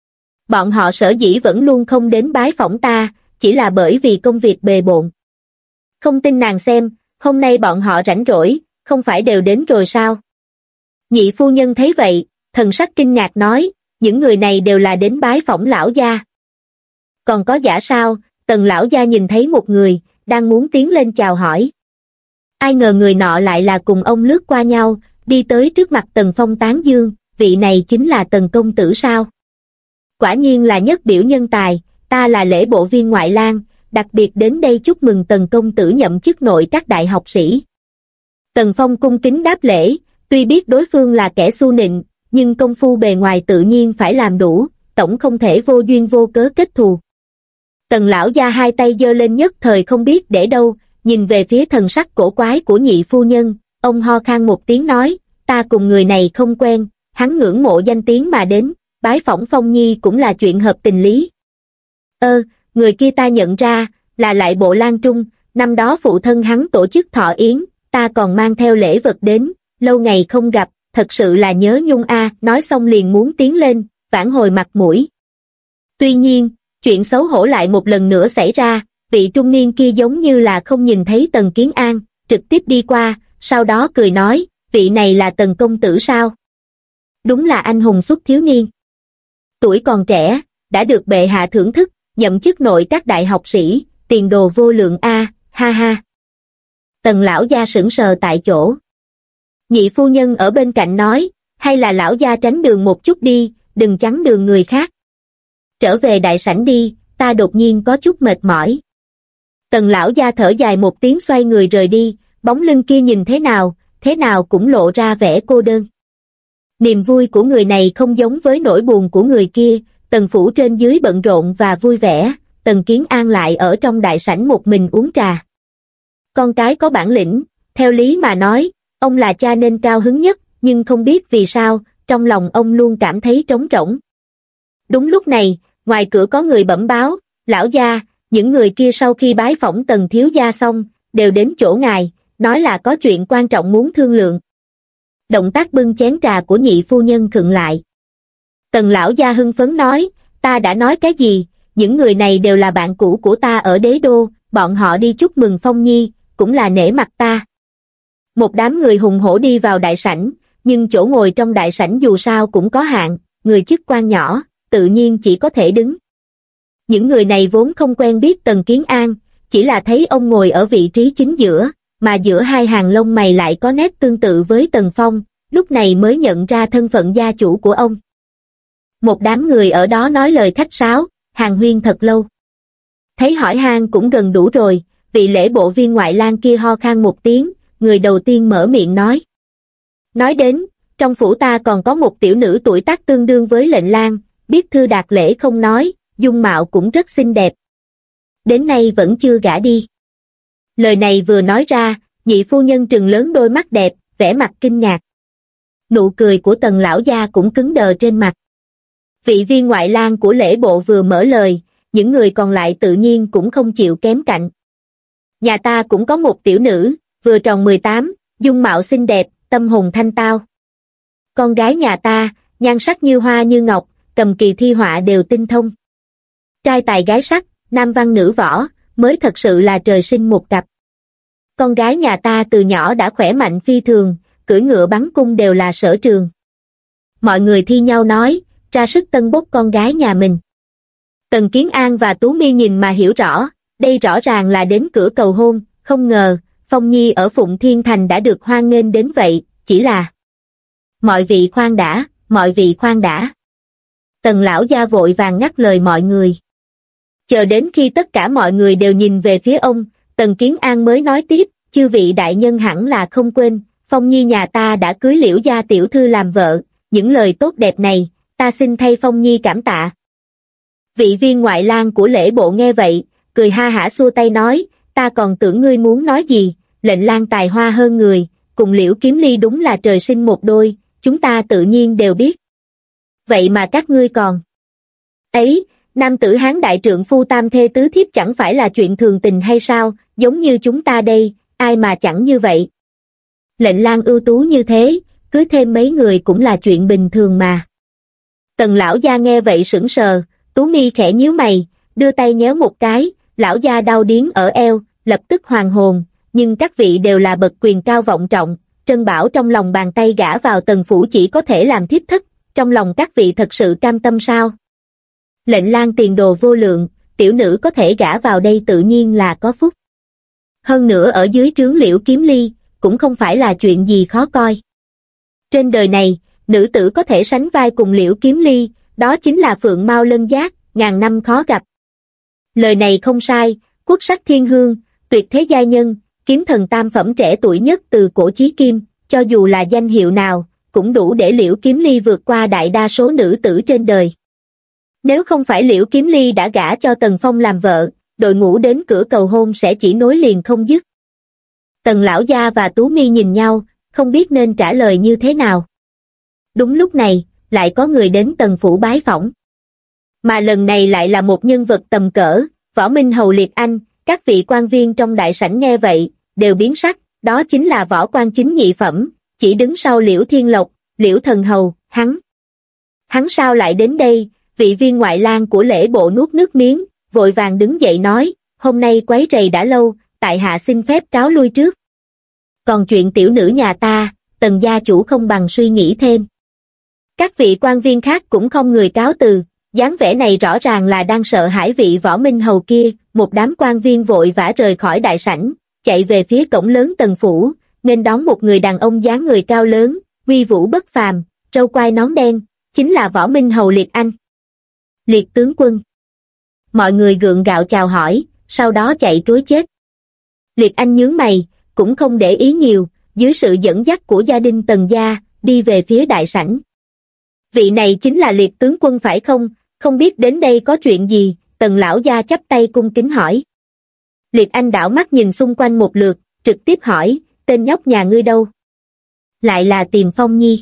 Bọn họ sở dĩ vẫn luôn không đến bái phỏng ta, chỉ là bởi vì công việc bề bộn. Không tin nàng xem, hôm nay bọn họ rảnh rỗi, không phải đều đến rồi sao? Nhị phu nhân thấy vậy, thần sắc kinh ngạc nói, những người này đều là đến bái phỏng lão gia. Còn có giả sao? Tần lão gia nhìn thấy một người, đang muốn tiến lên chào hỏi. Ai ngờ người nọ lại là cùng ông lướt qua nhau, đi tới trước mặt Tần Phong tán dương, vị này chính là Tần công tử sao? Quả nhiên là nhất biểu nhân tài, ta là lễ bộ viên ngoại lang, đặc biệt đến đây chúc mừng Tần công tử nhậm chức nội các đại học sĩ. Tần Phong cung kính đáp lễ, tuy biết đối phương là kẻ xu nịnh, nhưng công phu bề ngoài tự nhiên phải làm đủ, tổng không thể vô duyên vô cớ kết thù. Tần lão gia hai tay giơ lên nhất thời không biết để đâu, nhìn về phía thần sắc cổ quái của nhị phu nhân, ông ho khan một tiếng nói, ta cùng người này không quen, hắn ngưỡng mộ danh tiếng mà đến, bái phỏng Phong Nhi cũng là chuyện hợp tình lý. Người kia ta nhận ra, là lại bộ Lan Trung, năm đó phụ thân hắn tổ chức thọ yến, ta còn mang theo lễ vật đến, lâu ngày không gặp, thật sự là nhớ nhung a. Nói xong liền muốn tiến lên, vãn hồi mặt mũi. Tuy nhiên, chuyện xấu hổ lại một lần nữa xảy ra, vị trung niên kia giống như là không nhìn thấy Tần Kiến An, trực tiếp đi qua, sau đó cười nói, vị này là Tần công tử sao? Đúng là anh hùng xuất thiếu niên. Tuổi còn trẻ, đã được bệ hạ thưởng thức, nhậm chức nội các đại học sĩ, tiền đồ vô lượng a, ha ha. Tần lão gia sững sờ tại chỗ. Nhị phu nhân ở bên cạnh nói, hay là lão gia tránh đường một chút đi, đừng chắn đường người khác. Trở về đại sảnh đi, ta đột nhiên có chút mệt mỏi. Tần lão gia thở dài một tiếng xoay người rời đi, bóng lưng kia nhìn thế nào cũng lộ ra vẻ cô đơn. Niềm vui của người này không giống với nỗi buồn của người kia, Tần phủ trên dưới bận rộn và vui vẻ, Tần Kiến An lại ở trong đại sảnh một mình uống trà. Con cái có bản lĩnh, theo lý mà nói, ông là cha nên cao hứng nhất, nhưng không biết vì sao, trong lòng ông luôn cảm thấy trống rỗng. Đúng lúc này, ngoài cửa có người bẩm báo, lão gia, những người kia sau khi bái phỏng Tần thiếu gia xong, đều đến chỗ ngài, nói là có chuyện quan trọng muốn thương lượng. Động tác bưng chén trà của nhị phu nhân khựng lại. Tần lão gia hưng phấn nói, ta đã nói cái gì, những người này đều là bạn cũ của ta ở đế đô, bọn họ đi chúc mừng Phong Nhi, cũng là nể mặt ta. Một đám người hùng hổ đi vào đại sảnh, nhưng chỗ ngồi trong đại sảnh dù sao cũng có hạn, người chức quan nhỏ, tự nhiên chỉ có thể đứng. Những người này vốn không quen biết Tần Kiến An, chỉ là thấy ông ngồi ở vị trí chính giữa, mà giữa hai hàng lông mày lại có nét tương tự với Tần Phong, lúc này mới nhận ra thân phận gia chủ của ông. Một đám người ở đó nói lời khách sáo, hàn huyên thật lâu. Thấy hỏi han cũng gần đủ rồi, vị lễ bộ viên ngoại lang kia ho khan một tiếng, người đầu tiên mở miệng nói. Nói đến, trong phủ ta còn có một tiểu nữ tuổi tác tương đương với lệnh lang, biết thư đạt lễ không nói, dung mạo cũng rất xinh đẹp. Đến nay vẫn chưa gả đi. Lời này vừa nói ra, nhị phu nhân trừng lớn đôi mắt đẹp, vẻ mặt kinh ngạc. Nụ cười của Tần lão gia cũng cứng đờ trên mặt. Vị viên ngoại lang của lễ bộ vừa mở lời, những người còn lại tự nhiên cũng không chịu kém cạnh. Nhà ta cũng có một tiểu nữ, vừa tròn 18, dung mạo xinh đẹp, tâm hồn thanh tao. Con gái nhà ta, nhan sắc như hoa như ngọc, cầm kỳ thi họa đều tinh thông. Trai tài gái sắc, nam văn nữ võ, mới thật sự là trời sinh một cặp. Con gái nhà ta từ nhỏ đã khỏe mạnh phi thường, cưỡi ngựa bắn cung đều là sở trường. Mọi người thi nhau nói, ra sức tân bốc con gái nhà mình. Tần Kiến An và Tú Mi nhìn mà hiểu rõ, đây rõ ràng là đến cửa cầu hôn, không ngờ, Phong Nhi ở Phụng Thiên Thành đã được hoan nghênh đến vậy, chỉ là... Mọi vị khoan đã, mọi vị khoan đã. Tần lão gia vội vàng ngắt lời mọi người. Chờ đến khi tất cả mọi người đều nhìn về phía ông, Tần Kiến An mới nói tiếp, chư vị đại nhân hẳn là không quên, Phong Nhi nhà ta đã cưới Liễu gia tiểu thư làm vợ, những lời tốt đẹp này, ta xin thay Phong Nhi cảm tạ. Vị viên ngoại lang của lễ bộ nghe vậy, cười ha hả xua tay nói, ta còn tưởng ngươi muốn nói gì, lệnh lang tài hoa hơn người, cùng Liễu Kiếm Ly đúng là trời sinh một đôi, chúng ta tự nhiên đều biết. Vậy mà các ngươi còn... Ấy, nam tử Hán đại trượng phu tam thê tứ thiếp chẳng phải là chuyện thường tình hay sao, giống như chúng ta đây, ai mà chẳng như vậy. Lệnh lang ưu tú như thế, cưới thêm mấy người cũng là chuyện bình thường mà. Tần lão gia nghe vậy sững sờ, Tú Mi khẽ nhíu mày, đưa tay nhéo một cái, lão gia đau điếng ở eo, lập tức hoàn hồn, nhưng các vị đều là bậc quyền cao vọng trọng, Trân Bảo trong lòng bàn tay gả vào Tần phủ chỉ có thể làm thiếp thất, trong lòng các vị thật sự cam tâm sao? Lệnh lang tiền đồ vô lượng, tiểu nữ có thể gả vào đây tự nhiên là có phúc. Hơn nữa ở dưới trướng Liễu Kiếm Ly, cũng không phải là chuyện gì khó coi. Trên đời này, nữ tử có thể sánh vai cùng Liễu Kiếm Ly, đó chính là Phượng Mao Lân Giác, ngàn năm khó gặp. Lời này không sai, quốc sắc thiên hương, tuyệt thế giai nhân, kiếm thần tam phẩm trẻ tuổi nhất từ cổ chí kim, cho dù là danh hiệu nào, cũng đủ để Liễu Kiếm Ly vượt qua đại đa số nữ tử trên đời. Nếu không phải Liễu Kiếm Ly đã gả cho Tần Phong làm vợ, đội ngũ đến cửa cầu hôn sẽ chỉ nối liền không dứt. Tần lão gia và Tú Mi nhìn nhau, không biết nên trả lời như thế nào. Đúng lúc này, lại có người đến Tần phủ bái phỏng. Mà lần này lại là một nhân vật tầm cỡ, Võ Minh Hầu Liệt Anh, các vị quan viên trong đại sảnh nghe vậy, đều biến sắc, đó chính là võ quan chính nhị phẩm, chỉ đứng sau Liễu Thiên Lộc, Liễu Thần Hầu, hắn. Hắn sao lại đến đây? Vị viên ngoại lang của lễ bộ nuốt nước miếng, vội vàng đứng dậy nói, hôm nay quấy rầy đã lâu, tại hạ xin phép cáo lui trước. Còn chuyện tiểu nữ nhà ta, Tần gia chủ không bằng suy nghĩ thêm. Các vị quan viên khác cũng không người cáo từ, dáng vẻ này rõ ràng là đang sợ hãi vị Võ Minh Hầu kia, một đám quan viên vội vã rời khỏi đại sảnh, chạy về phía cổng lớn Tần phủ, nên đón một người đàn ông dáng người cao lớn, uy vũ bất phàm, râu quai nón đen, chính là Võ Minh Hầu Liệt Anh. Liệt tướng quân. Mọi người gượng gạo chào hỏi, sau đó chạy trối chết. Liệt Anh nhướng mày, cũng không để ý nhiều, dưới sự dẫn dắt của gia đình Tần gia, đi về phía đại sảnh. Vị này chính là Liệt tướng quân phải không? Không biết đến đây có chuyện gì? Tần lão gia chắp tay cung kính hỏi. Liệt Anh đảo mắt nhìn xung quanh một lượt, trực tiếp hỏi, tên nhóc nhà ngươi đâu? Lại là tìm Phong Nhi.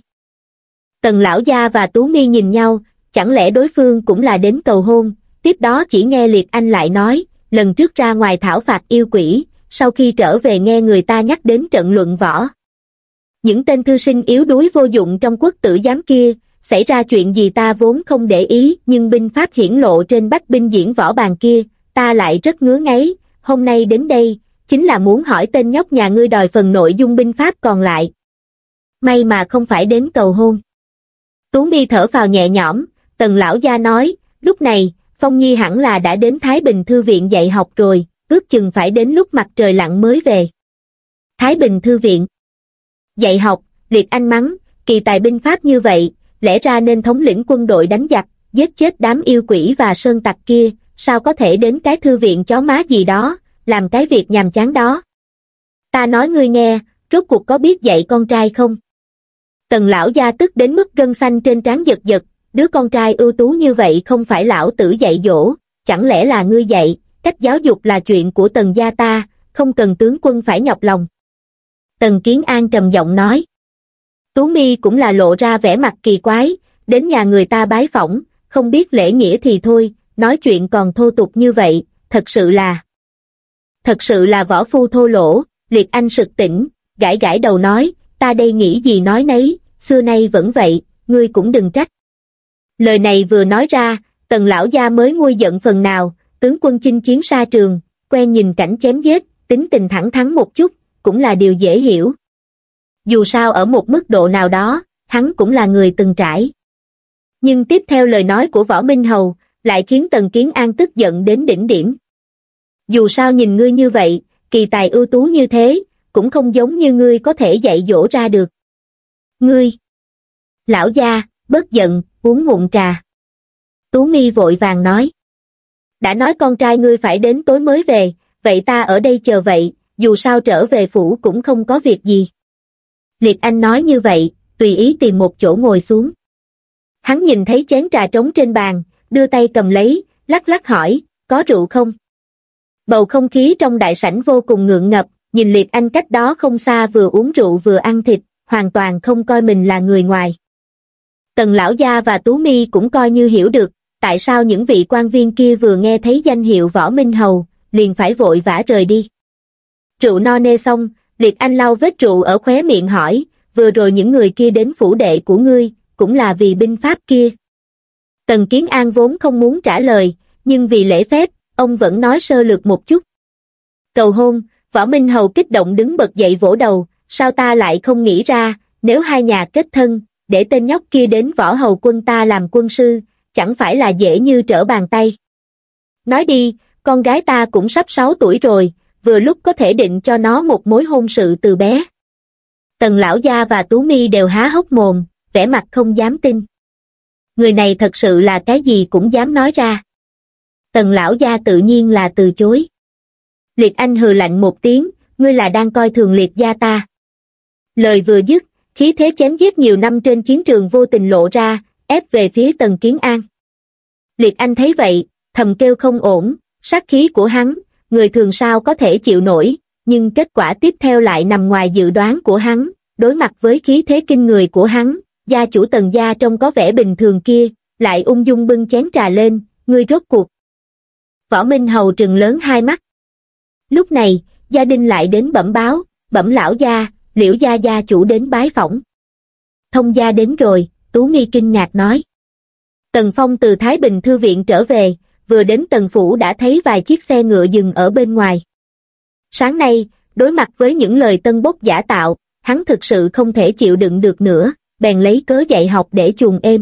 Tần lão gia và Tú Mi nhìn nhau, chẳng lẽ đối phương cũng là đến cầu hôn? Tiếp đó chỉ nghe Liệt Anh lại nói, lần trước ra ngoài thảo phạt yêu quỷ, sau khi trở về nghe người ta nhắc đến trận luận võ. Những tên thư sinh yếu đuối vô dụng trong quốc tử giám kia, xảy ra chuyện gì ta vốn không để ý, nhưng binh pháp hiển lộ trên bách binh diễn võ bàn kia, ta lại rất ngứa ngáy, hôm nay đến đây, chính là muốn hỏi tên nhóc nhà ngươi đòi phần nội dung binh pháp còn lại. May mà không phải đến cầu hôn. Tú Mi thở phào nhẹ nhõm, Tần lão gia nói, lúc này, Phong Nhi hẳn là đã đến Thái Bình Thư viện dạy học rồi, ước chừng phải đến lúc mặt trời lặn mới về. Thái Bình Thư viện dạy học, Liệt Anh mắng, kỳ tài binh pháp như vậy, lẽ ra nên thống lĩnh quân đội đánh giặc, giết chết đám yêu quỷ và sơn tặc kia, sao có thể đến cái thư viện chó má gì đó, làm cái việc nhàm chán đó. Ta nói ngươi nghe, rốt cuộc có biết dạy con trai không? Tần lão gia tức đến mức gân xanh trên trán giật giật, đứa con trai ưu tú như vậy không phải lão tử dạy dỗ, chẳng lẽ là ngươi dạy, cách giáo dục là chuyện của Tần gia ta, không cần tướng quân phải nhọc lòng. Tần Kiến An trầm giọng nói. Tú Mi cũng là lộ ra vẻ mặt kỳ quái, đến nhà người ta bái phỏng, không biết lễ nghĩa thì thôi, nói chuyện còn thô tục như vậy, thật sự là võ phu thô lỗ. Liệt Anh sực tỉnh, gãi gãi đầu nói, ta đây nghĩ gì nói nấy, xưa nay vẫn vậy, ngươi cũng đừng trách. Lời này vừa nói ra, Tần lão gia mới nguôi giận phần nào, tướng quân chinh chiến xa trường, quen nhìn cảnh chém giết, tính tình thẳng thắn một chút, cũng là điều dễ hiểu. Dù sao ở một mức độ nào đó, hắn cũng là người từng trải. Nhưng tiếp theo lời nói của Võ Minh Hầu, lại khiến Tần Kiến An tức giận đến đỉnh điểm. Dù sao nhìn ngươi như vậy, kỳ tài ưu tú như thế, cũng không giống như ngươi có thể dạy dỗ ra được. Ngươi! Lão gia, bớt giận, uống ngụm trà. Tú Mi vội vàng nói. Đã nói con trai ngươi phải đến tối mới về, vậy ta ở đây chờ vậy, dù sao trở về phủ cũng không có việc gì. Liệt Anh nói như vậy, tùy ý tìm một chỗ ngồi xuống. Hắn nhìn thấy chén trà trống trên bàn, đưa tay cầm lấy, lắc lắc hỏi, có rượu không? Bầu không khí trong đại sảnh vô cùng ngượng ngập, nhìn Liệt Anh cách đó không xa vừa uống rượu vừa ăn thịt, hoàn toàn không coi mình là người ngoài. Tần lão gia và Tú Mi cũng coi như hiểu được, tại sao những vị quan viên kia vừa nghe thấy danh hiệu Võ Minh Hầu, liền phải vội vã rời đi. Rượu no nê xong, Liệt Anh lau vết rượu ở khóe miệng hỏi, vừa rồi những người kia đến phủ đệ của ngươi, cũng là vì binh pháp kia. Tần Kiến An vốn không muốn trả lời, nhưng vì lễ phép, ông vẫn nói sơ lược một chút. Cầu hôn, Võ Minh Hầu kích động đứng bật dậy vỗ đầu, sao ta lại không nghĩ ra, nếu hai nhà kết thân, để tên nhóc kia đến Võ Hầu quân ta làm quân sư, chẳng phải là dễ như trở bàn tay. Nói đi, con gái ta cũng sắp 6 tuổi rồi, vừa lúc có thể định cho nó một mối hôn sự từ bé. Tần lão gia và Tú Mi đều há hốc mồm, vẻ mặt không dám tin. Người này thật sự là cái gì cũng dám nói ra. Tần lão gia tự nhiên là từ chối. Liệt Anh hừ lạnh một tiếng, ngươi là đang coi thường Liệt gia ta. Lời vừa dứt, khí thế chém giết nhiều năm trên chiến trường vô tình lộ ra, ép về phía Tần Kiến An. Liệt Anh thấy vậy, thầm kêu không ổn, sát khí của hắn, người thường sao có thể chịu nổi, nhưng kết quả tiếp theo lại nằm ngoài dự đoán của hắn, đối mặt với khí thế kinh người của hắn, gia chủ Tần gia trông có vẻ bình thường kia, lại ung dung bưng chén trà lên, ngươi rốt cuộc. Võ Minh Hầu trừng lớn hai mắt. Lúc này, gia đình lại đến bẩm báo, bẩm lão gia, Liễu gia gia chủ đến bái phỏng. Thông gia đến rồi, Tú Mi kinh ngạc nói. Tần Phong từ Thái Bình Thư viện trở về, vừa đến Tần Phủ đã thấy vài chiếc xe ngựa dừng ở bên ngoài. Sáng nay, đối mặt với những lời tân bốc giả tạo, hắn thực sự không thể chịu đựng được nữa, bèn lấy cớ dạy học để chuồn êm.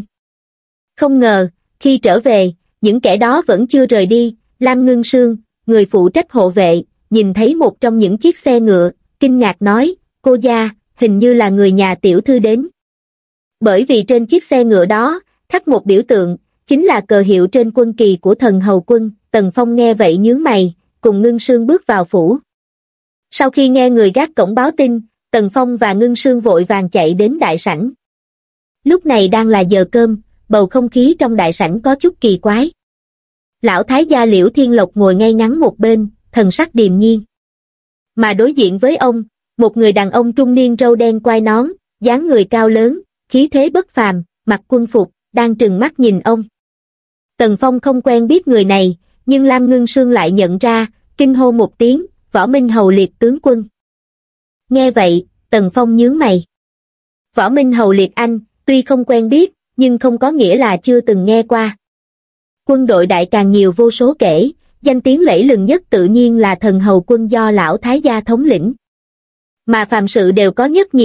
Không ngờ, khi trở về, những kẻ đó vẫn chưa rời đi, Lam Ngưng Sương, người phụ trách hộ vệ, nhìn thấy một trong những chiếc xe ngựa, kinh ngạc nói, cô gia, hình như là người nhà tiểu thư đến. Bởi vì trên chiếc xe ngựa đó, khắc một biểu tượng, chính là cờ hiệu trên quân kỳ của thần hầu quân. Tần Phong nghe vậy nhướng mày, cùng Ngưng Sương bước vào phủ. Sau khi nghe người gác cổng báo tin, Tần Phong và Ngưng Sương vội vàng chạy đến đại sảnh. Lúc này đang là giờ cơm, bầu không khí trong đại sảnh có chút kỳ quái. Lão thái gia Liễu Thiên Lộc ngồi ngay ngắn một bên, thần sắc điềm nhiên. Mà đối diện với ông, một người đàn ông trung niên râu đen quai nón, dáng người cao lớn, khí thế bất phàm, mặc quân phục, đang trừng mắt nhìn ông. Tần Phong không quen biết người này, nhưng Lam Ngưng Sương lại nhận ra, kinh hô một tiếng, Võ Minh Hầu Liệt tướng quân. Nghe vậy, Tần Phong nhướng mày. Võ Minh Hầu Liệt Anh, tuy không quen biết, nhưng không có nghĩa là chưa từng nghe qua. Quân đội đại càng nhiều vô số kể, danh tiếng lẫy lừng nhất tự nhiên là thần hầu quân do lão thái gia thống lĩnh. Mà phàm sự đều có nhất nhì,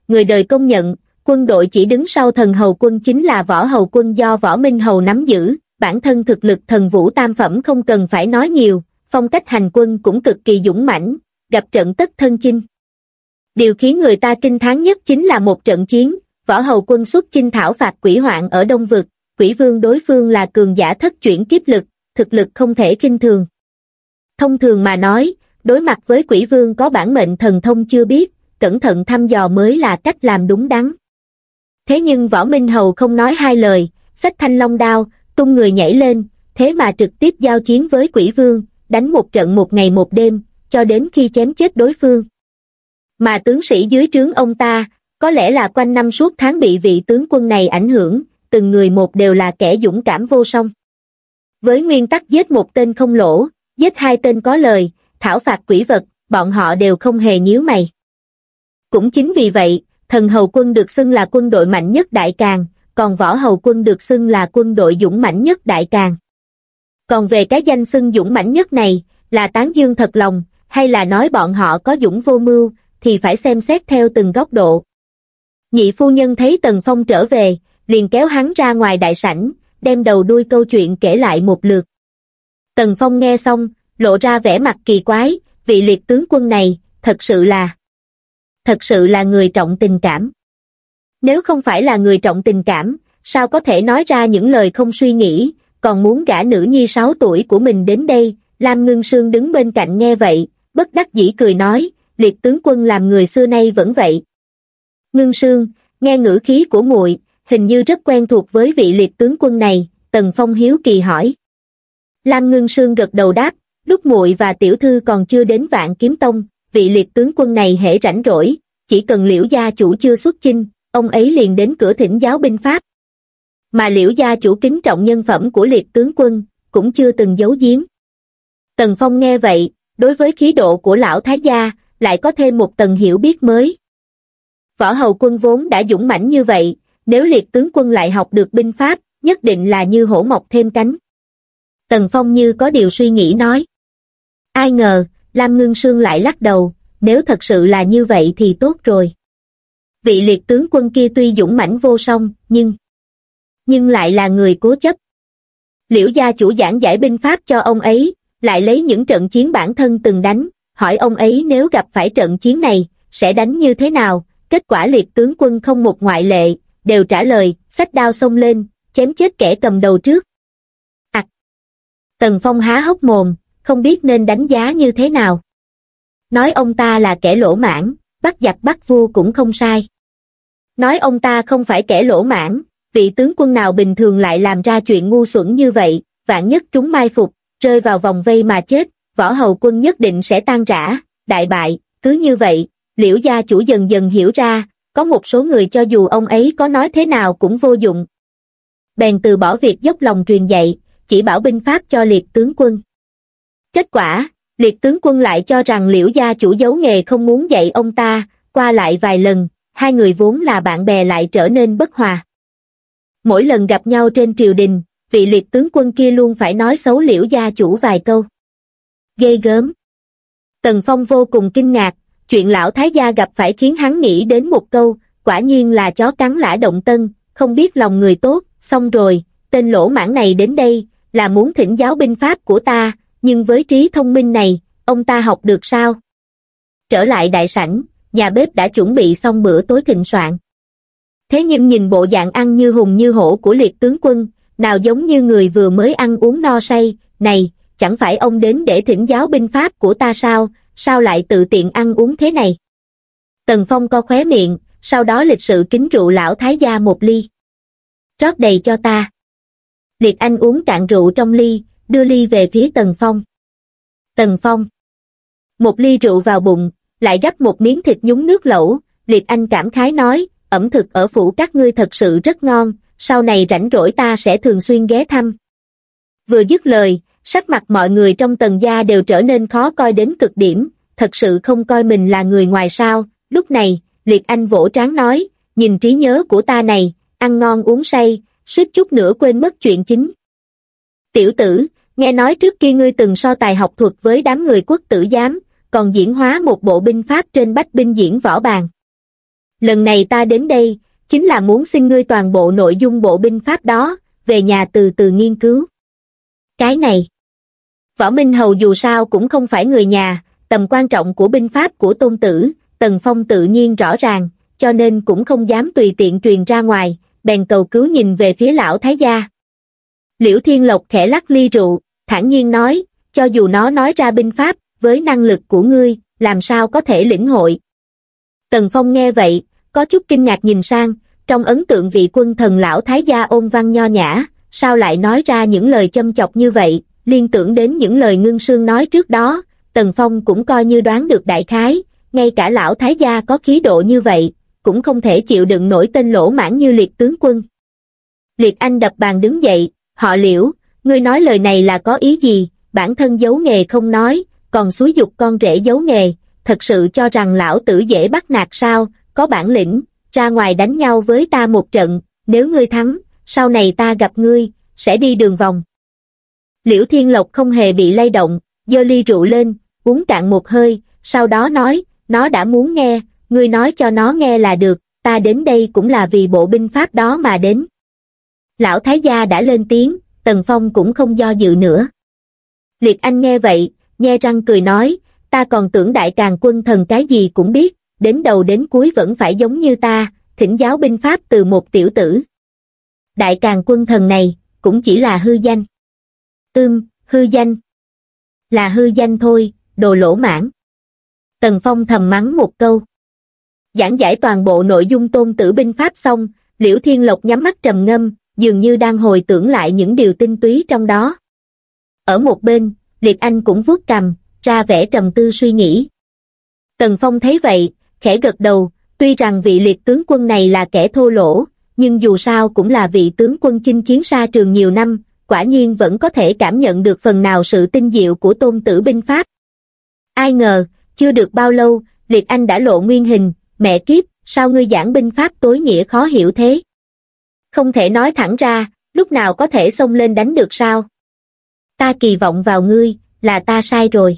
người đời công nhận, quân đội chỉ đứng sau thần hầu quân chính là Võ Hầu quân do Võ Minh Hầu nắm giữ, bản thân thực lực thần vũ tam phẩm không cần phải nói nhiều, phong cách hành quân cũng cực kỳ dũng mãnh, gặp trận tất thân chinh. Điều khiến người ta kinh thán nhất chính là một trận chiến, Võ Hầu quân xuất chinh thảo phạt quỷ hoạn ở Đông Vực, quỷ vương đối phương là cường giả thất chuyển kiếp lực, thực lực không thể khinh thường. Thông thường mà nói, đối mặt với quỷ vương có bản mệnh thần thông chưa biết, cẩn thận thăm dò mới là cách làm đúng đắn. Thế nhưng Võ Minh Hầu không nói hai lời, xách thanh long đao, tung người nhảy lên, thế mà trực tiếp giao chiến với quỷ vương, đánh một trận một ngày một đêm, cho đến khi chém chết đối phương. Mà tướng sĩ dưới trướng ông ta, có lẽ là quanh năm suốt tháng bị vị tướng quân này ảnh hưởng, từng người một đều là kẻ dũng cảm vô song. Với nguyên tắc giết một tên không lỗ, giết hai tên có lời, thảo phạt quỷ vật, bọn họ đều không hề nhíu mày. Cũng chính vì vậy, thần hầu quân được xưng là quân đội mạnh nhất Đại Càn, còn võ hầu quân được xưng là quân đội dũng mãnh nhất Đại Càn. Còn về cái danh xưng dũng mãnh nhất này, là tán dương thật lòng, hay là nói bọn họ có dũng vô mưu, thì phải xem xét theo từng góc độ. Nhị phu nhân thấy Tần Phong trở về, liền kéo hắn ra ngoài đại sảnh, đem đầu đuôi câu chuyện kể lại một lượt. Tần Phong nghe xong, lộ ra vẻ mặt kỳ quái, vị liệt tướng quân này, thật sự là người trọng tình cảm. Nếu không phải là người trọng tình cảm, sao có thể nói ra những lời không suy nghĩ, còn muốn gả nữ nhi 6 tuổi của mình đến đây. Lam Ngưng Sương đứng bên cạnh nghe vậy, bất đắc dĩ cười nói, liệt tướng quân làm người xưa nay vẫn vậy. Ngưng Sương, nghe ngữ khí của muội, hình như rất quen thuộc với vị liệt tướng quân này, Tần Phong hiếu kỳ hỏi. Lam Ngưng Sương gật đầu đáp, lúc muội và tiểu thư còn chưa đến Vạn Kiếm Tông, vị liệt tướng quân này hễ rảnh rỗi, chỉ cần Liễu gia chủ chưa xuất chinh, ông ấy liền đến cửa thỉnh giáo binh pháp. Mà Liễu gia chủ kính trọng nhân phẩm của liệt tướng quân, cũng chưa từng giấu giếm. Tần Phong nghe vậy, đối với khí độ của lão thái gia, lại có thêm một tầng hiểu biết mới. Võ hầu quân vốn đã dũng mãnh như vậy, nếu liệt tướng quân lại học được binh pháp, nhất định là như hổ mọc thêm cánh. Tần Phong như có điều suy nghĩ nói. Ai ngờ, Lam Ngưng Sương lại lắc đầu, nếu thật sự là như vậy thì tốt rồi. Vị liệt tướng quân kia tuy dũng mãnh vô song, nhưng lại là người cố chấp. Liễu gia chủ giảng giải binh pháp cho ông ấy, lại lấy những trận chiến bản thân từng đánh, hỏi ông ấy nếu gặp phải trận chiến này, sẽ đánh như thế nào, kết quả liệt tướng quân không một ngoại lệ, đều trả lời, xách đao xông lên, chém chết kẻ cầm đầu trước. Tần Phong há hốc mồm, không biết nên đánh giá như thế nào. Nói ông ta là kẻ lỗ mãng, bắt giặc bắt vua cũng không sai. Nói ông ta không phải kẻ lỗ mãng, vị tướng quân nào bình thường lại làm ra chuyện ngu xuẩn như vậy, vạn nhất trúng mai phục, rơi vào vòng vây mà chết, võ hầu quân nhất định sẽ tan rã, đại bại. Cứ như vậy, Liễu gia chủ dần dần hiểu ra, có một số người cho dù ông ấy có nói thế nào cũng vô dụng. Bèn từ bỏ việc dốc lòng truyền dạy, chỉ bảo binh pháp cho liệt tướng quân. Kết quả, liệt tướng quân lại cho rằng Liễu gia chủ giấu nghề không muốn dạy ông ta, qua lại vài lần, hai người vốn là bạn bè lại trở nên bất hòa. Mỗi lần gặp nhau trên triều đình, vị liệt tướng quân kia luôn phải nói xấu Liễu gia chủ vài câu. Ghê gớm. Tần Phong vô cùng kinh ngạc, chuyện lão thái gia gặp phải khiến hắn nghĩ đến một câu, quả nhiên là chó cắn lã động tân, không biết lòng người tốt. Xong rồi, tên lỗ mãng này đến đây, là muốn thỉnh giáo binh pháp của ta, nhưng với trí thông minh này, ông ta học được sao? Trở lại đại sảnh, nhà bếp đã chuẩn bị xong bữa tối thịnh soạn. Thế nhưng nhìn bộ dạng ăn như hùng như hổ của liệt tướng quân, nào giống như người vừa mới ăn uống no say, này, chẳng phải ông đến để thỉnh giáo binh pháp của ta sao, sao lại tự tiện ăn uống thế này? Tần Phong co khóe miệng, sau đó lịch sự kính rượu lão thái gia một ly. Rót đầy cho ta. Liệt Anh uống cạn rượu trong ly, đưa ly về phía Tần Phong. Tần Phong. Một ly rượu vào bụng, lại gắp một miếng thịt nhúng nước lẩu, Liệt Anh cảm khái nói, ẩm thực ở phủ các ngươi thật sự rất ngon, sau này rảnh rỗi ta sẽ thường xuyên ghé thăm. Vừa dứt lời, sắc mặt mọi người trong Tần gia đều trở nên khó coi đến cực điểm, thật sự không coi mình là người ngoài sao. Lúc này, Liệt Anh vỗ trán nói, nhìn trí nhớ của ta này, ăn ngon uống say, suýt chút nữa quên mất chuyện chính. Tiểu tử, nghe nói trước kia ngươi từng so tài học thuật với đám người Quốc tử giám, còn diễn hóa một bộ binh pháp trên bách binh diễn võ bàn. Lần này ta đến đây, chính là muốn xin ngươi toàn bộ nội dung bộ binh pháp đó, về nhà từ từ nghiên cứu. Cái này, Võ Minh Hầu dù sao cũng không phải người nhà, tầm quan trọng của binh pháp của Tôn Tử, Tần Phong tự nhiên rõ ràng, cho nên cũng không dám tùy tiện truyền ra ngoài, bèn cầu cứu nhìn về phía lão thái gia. Liễu Thiên Lộc khẽ lắc ly rượu, thản nhiên nói, cho dù nó nói ra binh pháp, với năng lực của ngươi, làm sao có thể lĩnh hội. Tần Phong nghe vậy, có chút kinh ngạc nhìn sang, trong ấn tượng vị quân thần lão thái gia ôn văn nho nhã, sao lại nói ra những lời châm chọc như vậy, liên tưởng đến những lời Ngưng Sương nói trước đó, Tần Phong cũng coi như đoán được đại khái, ngay cả lão thái gia có khí độ như vậy, cũng không thể chịu đựng nổi tên lỗ mãng như Liệt tướng quân. Liệt Anh đập bàn đứng dậy, họ Liễu, ngươi nói lời này là có ý gì, bản thân giấu nghề không nói, còn xúi giục con rể giấu nghề, thật sự cho rằng lão tử dễ bắt nạt sao, có bản lĩnh, ra ngoài đánh nhau với ta một trận, nếu ngươi thắng, sau này ta gặp ngươi, sẽ đi đường vòng. Liễu Thiên Lộc không hề bị lay động, giơ ly rượu lên, uống cạn một hơi, sau đó nói, nó đã muốn nghe, ngươi nói cho nó nghe là được, ta đến đây cũng là vì bộ binh pháp đó mà đến. Lão thái gia đã lên tiếng, Tần Phong cũng không do dự nữa. Liệt Anh nghe vậy, nhe răng cười nói, ta còn tưởng Đại Càn quân thần cái gì cũng biết, đến đầu đến cuối vẫn phải giống như ta, thỉnh giáo binh pháp từ một tiểu tử. Đại Càn quân thần này, cũng chỉ là hư danh. Hư danh. Là hư danh thôi, đồ lỗ mãn. Tần Phong thầm mắng một câu. Giảng giải toàn bộ nội dung Tôn Tử binh pháp xong, Liễu Thiên Lộc nhắm mắt trầm ngâm, dường như đang hồi tưởng lại những điều tinh túy trong đó. Ở một bên, Liệt Anh cũng vuốt cằm, ra vẻ trầm tư suy nghĩ. Tần Phong thấy vậy, khẽ gật đầu, tuy rằng vị Liệt tướng quân này là kẻ thô lỗ, nhưng dù sao cũng là vị tướng quân chinh chiến xa trường nhiều năm, quả nhiên vẫn có thể cảm nhận được phần nào sự tinh diệu của Tôn Tử binh pháp. Ai ngờ, chưa được bao lâu, Liệt Anh đã lộ nguyên hình, mẹ kiếp, sao ngươi giảng binh pháp tối nghĩa khó hiểu thế? Không thể nói thẳng ra, lúc nào có thể xông lên đánh được sao? Ta kỳ vọng vào ngươi, là ta sai rồi.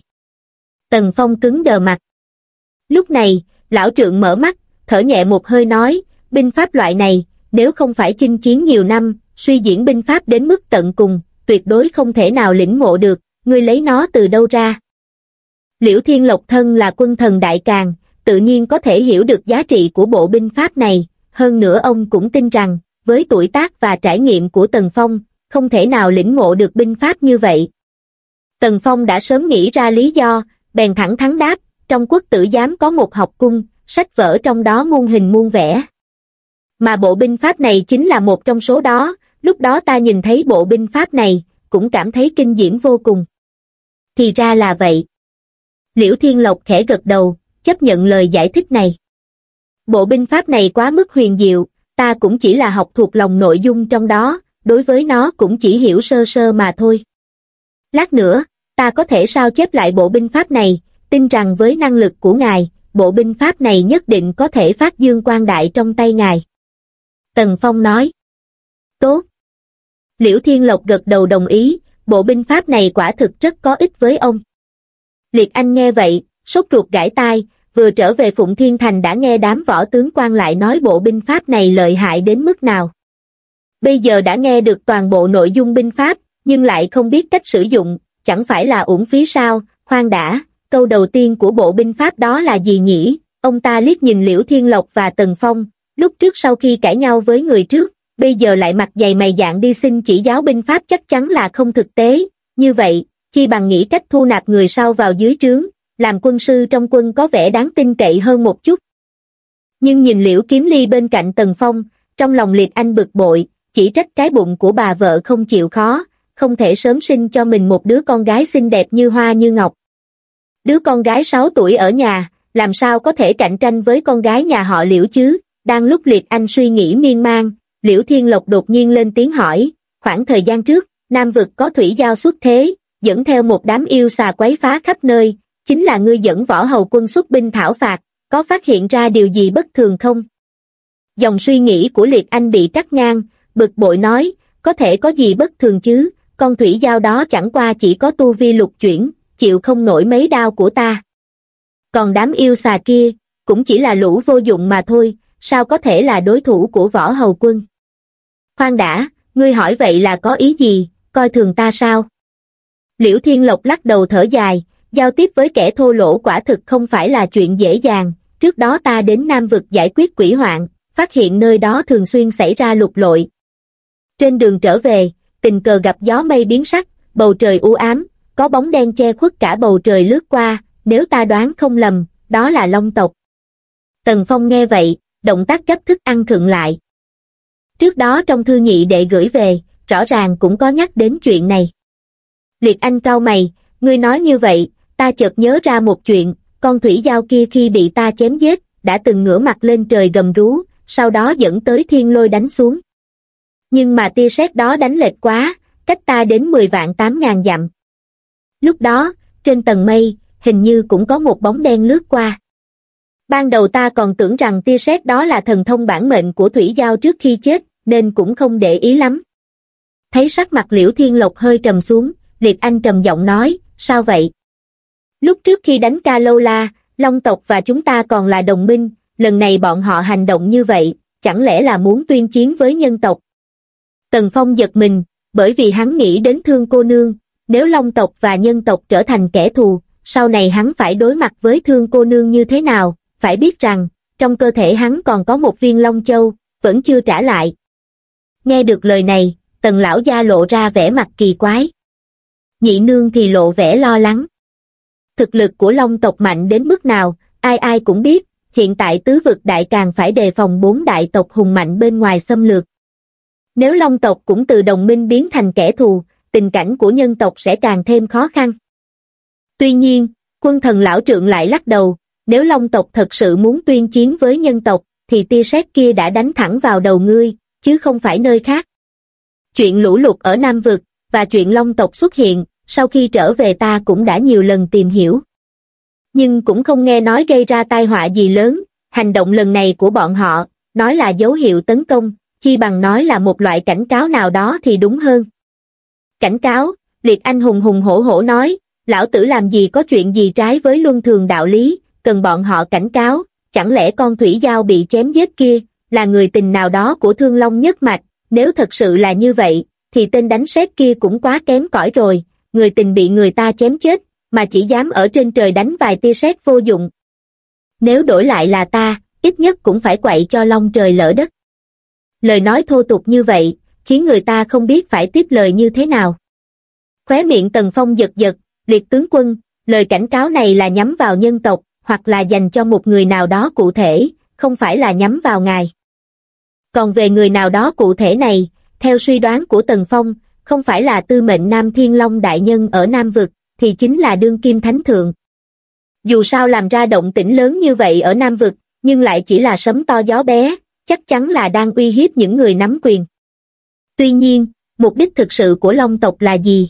Tần Phong cứng đờ mặt. Lúc này, lão trượng mở mắt, thở nhẹ một hơi nói, binh pháp loại này, nếu không phải chinh chiến nhiều năm, suy diễn binh pháp đến mức tận cùng, tuyệt đối không thể nào lĩnh ngộ được, ngươi lấy nó từ đâu ra? Liễu Thiên Lộc thân là quân thần Đại Càn, tự nhiên có thể hiểu được giá trị của bộ binh pháp này, hơn nữa ông cũng tin rằng, với tuổi tác và trải nghiệm của Tần Phong, không thể nào lĩnh ngộ được binh pháp như vậy. Tần Phong đã sớm nghĩ ra lý do, bèn thẳng thắn đáp, trong Quốc Tử Giám có một học cung, sách vở trong đó muôn hình muôn vẻ. Mà bộ binh pháp này chính là một trong số đó, lúc đó ta nhìn thấy bộ binh pháp này, cũng cảm thấy kinh diễm vô cùng. Thì ra là vậy. Liễu Thiên Lộc khẽ gật đầu, chấp nhận lời giải thích này. Bộ binh pháp này quá mức huyền diệu, ta cũng chỉ là học thuộc lòng nội dung trong đó, đối với nó cũng chỉ hiểu sơ sơ mà thôi. Lát nữa, ta có thể sao chép lại bộ binh pháp này, tin rằng với năng lực của ngài, bộ binh pháp này nhất định có thể phát dương quang đại trong tay ngài. Tần Phong nói. Tốt. Liễu Thiên Lộc gật đầu đồng ý, bộ binh pháp này quả thực rất có ích với ông. Liệt Anh nghe vậy, sốt ruột gãi tai, vừa trở về Phụng Thiên Thành đã nghe đám võ tướng quan lại nói bộ binh pháp này lợi hại đến mức nào. Bây giờ đã nghe được toàn bộ nội dung binh pháp, nhưng lại không biết cách sử dụng, chẳng phải là uổng phí sao? Khoan đã, câu đầu tiên của bộ binh pháp đó là gì nhỉ? Ông ta liếc nhìn Liễu Thiên Lộc và Tần Phong, lúc trước sau khi cãi nhau với người trước, bây giờ lại mặt dày mày dạn đi xin chỉ giáo binh pháp chắc chắn là không thực tế, như vậy, chi bằng nghĩ cách thu nạp người sau vào dưới trướng, làm quân sư trong quân có vẻ đáng tin cậy hơn một chút. Nhưng nhìn Liễu Kiếm Ly bên cạnh Tần Phong, trong lòng Liệt Anh bực bội, chỉ trách cái bụng của bà vợ không chịu khó, không thể sớm sinh cho mình một đứa con gái xinh đẹp như hoa như ngọc. Đứa con gái 6 tuổi ở nhà, làm sao có thể cạnh tranh với con gái nhà họ Liễu chứ? Đang lúc Liệt Anh suy nghĩ miên man, Liễu Thiên Lộc đột nhiên lên tiếng hỏi, khoảng thời gian trước, Nam vực có thủy giao xuất thế, dẫn theo một đám yêu xà quấy phá khắp nơi, chính là ngươi dẫn võ hầu quân xuất binh thảo phạt, có phát hiện ra điều gì bất thường không? Dòng suy nghĩ của Liệt Anh bị cắt ngang, bực bội nói, có thể có gì bất thường chứ, con thủy giao đó chẳng qua chỉ có tu vi lục chuyển, chịu không nổi mấy đao của ta. Còn đám yêu xà kia, cũng chỉ là lũ vô dụng mà thôi, sao có thể là đối thủ của Võ Hầu Quân? Khoan đã, ngươi hỏi vậy là có ý gì, coi thường ta sao? Liễu Thiên Lộc lắc đầu thở dài, giao tiếp với kẻ thô lỗ quả thực không phải là chuyện dễ dàng, trước đó ta đến Nam Vực giải quyết quỷ hoạn, phát hiện nơi đó thường xuyên xảy ra lục lội. Trên đường trở về, tình cờ gặp gió mây biến sắc, bầu trời u ám, có bóng đen che khuất cả bầu trời lướt qua, nếu ta đoán không lầm, đó là Long tộc. Tần Phong nghe vậy, động tác gấp thức ăn khựng lại. Trước đó trong thư nhị đệ gửi về, rõ ràng cũng có nhắc đến chuyện này. Liệt Anh cau mày, ngươi nói như vậy, ta chợt nhớ ra một chuyện, con thủy giao kia khi bị ta chém giết, đã từng ngửa mặt lên trời gầm rú, sau đó dẫn tới thiên lôi đánh xuống. Nhưng mà tia sét đó đánh lệch quá, cách ta đến 10.800.000 dặm. Lúc đó, trên tầng mây, hình như cũng có một bóng đen lướt qua. Ban đầu ta còn tưởng rằng tia sét đó là thần thông bản mệnh của thủy giao trước khi chết, nên cũng không để ý lắm. Thấy sắc mặt Liễu Thiên Lộc hơi trầm xuống, Liệt Anh trầm giọng nói, sao vậy? Lúc trước khi đánh Ca Lâu La, Long tộc và chúng ta còn là đồng minh, lần này bọn họ hành động như vậy, chẳng lẽ là muốn tuyên chiến với nhân tộc? Tần Phong giật mình, bởi vì hắn nghĩ đến Thương cô nương, nếu Long tộc và nhân tộc trở thành kẻ thù, sau này hắn phải đối mặt với Thương cô nương như thế nào? Phải biết rằng, trong cơ thể hắn còn có một viên Long Châu, vẫn chưa trả lại. Nghe được lời này, Tần lão gia lộ ra vẻ mặt kỳ quái. Nhị nương thì lộ vẻ lo lắng. Thực lực của Long tộc mạnh đến mức nào, ai ai cũng biết, hiện tại tứ vực đại càng phải đề phòng 4 đại tộc hùng mạnh bên ngoài xâm lược. Nếu Long tộc cũng từ đồng minh biến thành kẻ thù, tình cảnh của nhân tộc sẽ càng thêm khó khăn. Tuy nhiên, Quân Thần lão trượng lại lắc đầu, nếu Long tộc thật sự muốn tuyên chiến với nhân tộc, thì tia sét kia đã đánh thẳng vào đầu ngươi, chứ không phải nơi khác. Chuyện lũ lụt ở Nam Vực, và chuyện Long tộc xuất hiện, sau khi trở về ta cũng đã nhiều lần tìm hiểu. Nhưng cũng không nghe nói gây ra tai họa gì lớn, hành động lần này của bọn họ, nói là dấu hiệu tấn công, chi bằng nói là một loại cảnh cáo nào đó thì đúng hơn. Cảnh cáo, Liệt Anh hùng hùng hổ hổ nói, lão tử làm gì có chuyện gì trái với luân thường đạo lý, cần bọn họ cảnh cáo, chẳng lẽ con thủy giao bị chém giết kia, là người tình nào đó của Thương Long nhất mạch, nếu thật sự là như vậy, thì tên đánh sét kia cũng quá kém cỏi rồi, người tình bị người ta chém chết, mà chỉ dám ở trên trời đánh vài tia sét vô dụng. Nếu đổi lại là ta, ít nhất cũng phải quậy cho long trời lỡ đất. Lời nói thô tục như vậy, khiến người ta không biết phải tiếp lời như thế nào. Khóe miệng Tần Phong giật giật, Liệt tướng quân, lời cảnh cáo này là nhắm vào nhân tộc, hoặc là dành cho một người nào đó cụ thể, không phải là nhắm vào ngài. Còn về người nào đó cụ thể này, theo suy đoán của Tần Phong, không phải là tư mệnh Nam Thiên Long đại nhân ở Nam Vực, thì chính là đương kim thánh thượng. Dù sao làm ra động tĩnh lớn như vậy ở Nam Vực, nhưng lại chỉ là sấm to gió bé, chắc chắn là đang uy hiếp những người nắm quyền. Tuy nhiên, mục đích thực sự của Long tộc là gì?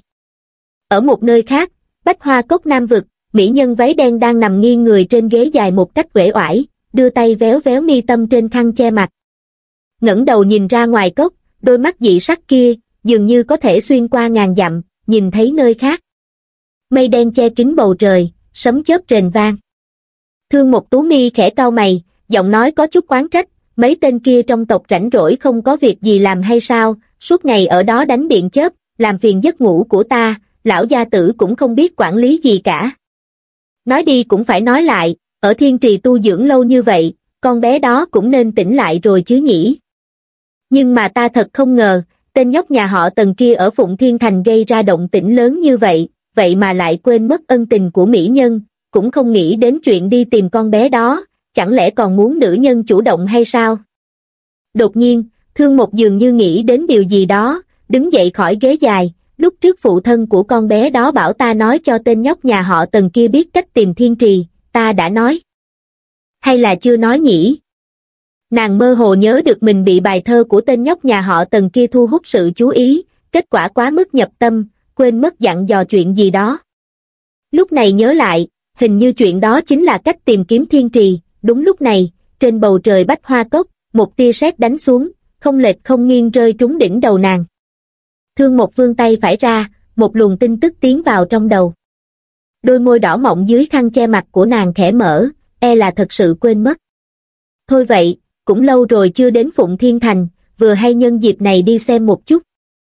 Ở một nơi khác, Bách Hoa Cốc Nam Vực, mỹ nhân váy đen đang nằm nghiêng người trên ghế dài một cách uể oải, đưa tay véo véo mi tâm trên khăn che mặt. Ngẩng đầu nhìn ra ngoài cốc, đôi mắt dị sắc kia, dường như có thể xuyên qua ngàn dặm, nhìn thấy nơi khác. Mây đen che kín bầu trời, sấm chớp rền vang. Thương Một Tú Mi khẽ cau mày, giọng nói có chút oán trách, mấy tên kia trong tộc rảnh rỗi không có việc gì làm hay sao, suốt ngày ở đó đánh điện chớp, làm phiền giấc ngủ của ta, lão gia tử cũng không biết quản lý gì cả. Nói đi cũng phải nói lại, ở Thiên Trì tu dưỡng lâu như vậy, con bé đó cũng nên tỉnh lại rồi chứ nhỉ. Nhưng mà ta thật không ngờ, tên nhóc nhà họ Tần kia ở Phụng Thiên Thành gây ra động tĩnh lớn như vậy, vậy mà lại quên mất ân tình của mỹ nhân, cũng không nghĩ đến chuyện đi tìm con bé đó, chẳng lẽ còn muốn nữ nhân chủ động hay sao? Đột nhiên, Thương Một dường như nghĩ đến điều gì đó, đứng dậy khỏi ghế dài, lúc trước phụ thân của con bé đó bảo ta nói cho tên nhóc nhà họ Tần kia biết cách tìm Thiên Trì, ta đã nói. Hay là chưa nói nhỉ? Nàng mơ hồ nhớ được mình bị bài thơ của tên nhóc nhà họ Tần kia thu hút sự chú ý, kết quả quá mức nhập tâm, quên mất dặn dò chuyện gì đó. Lúc này nhớ lại, hình như chuyện đó chính là cách tìm kiếm Thiên Trì, đúng lúc này, trên bầu trời Bách Hoa Cốc, một tia sét đánh xuống, không lệch không nghiêng rơi trúng đỉnh đầu nàng. Thương Một vươn tay phải ra, một luồng tin tức tiến vào trong đầu. Đôi môi đỏ mọng dưới khăn che mặt của nàng khẽ mở, e là thật sự quên mất. Thôi vậy, cũng lâu rồi chưa đến Phụng Thiên Thành, vừa hay nhân dịp này đi xem một chút.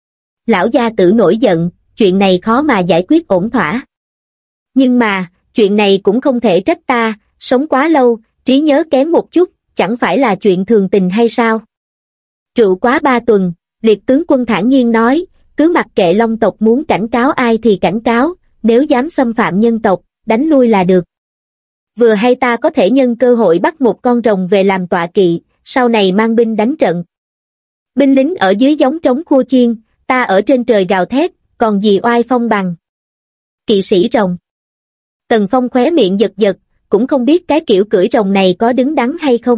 Lão gia tử nổi giận, chuyện này khó mà giải quyết ổn thỏa. Nhưng mà, chuyện này cũng không thể trách ta, sống quá lâu, trí nhớ kém một chút, chẳng phải là chuyện thường tình hay sao? Rượu quá 3 tuần, Liệt tướng quân thản nhiên nói, cứ mặc kệ Long tộc muốn cảnh cáo ai thì cảnh cáo, nếu dám xâm phạm nhân tộc, đánh lui là được. Vừa hay ta có thể nhân cơ hội bắt một con rồng về làm tọa kỵ, sau này mang binh đánh trận. Binh lính ở dưới giống trống khua chiên, ta ở trên trời gào thét, còn gì oai phong bằng. Kỵ sĩ rồng. Tần Phong khóe miệng giật giật, cũng không biết cái kiểu cưỡi rồng này có đứng đắn hay không.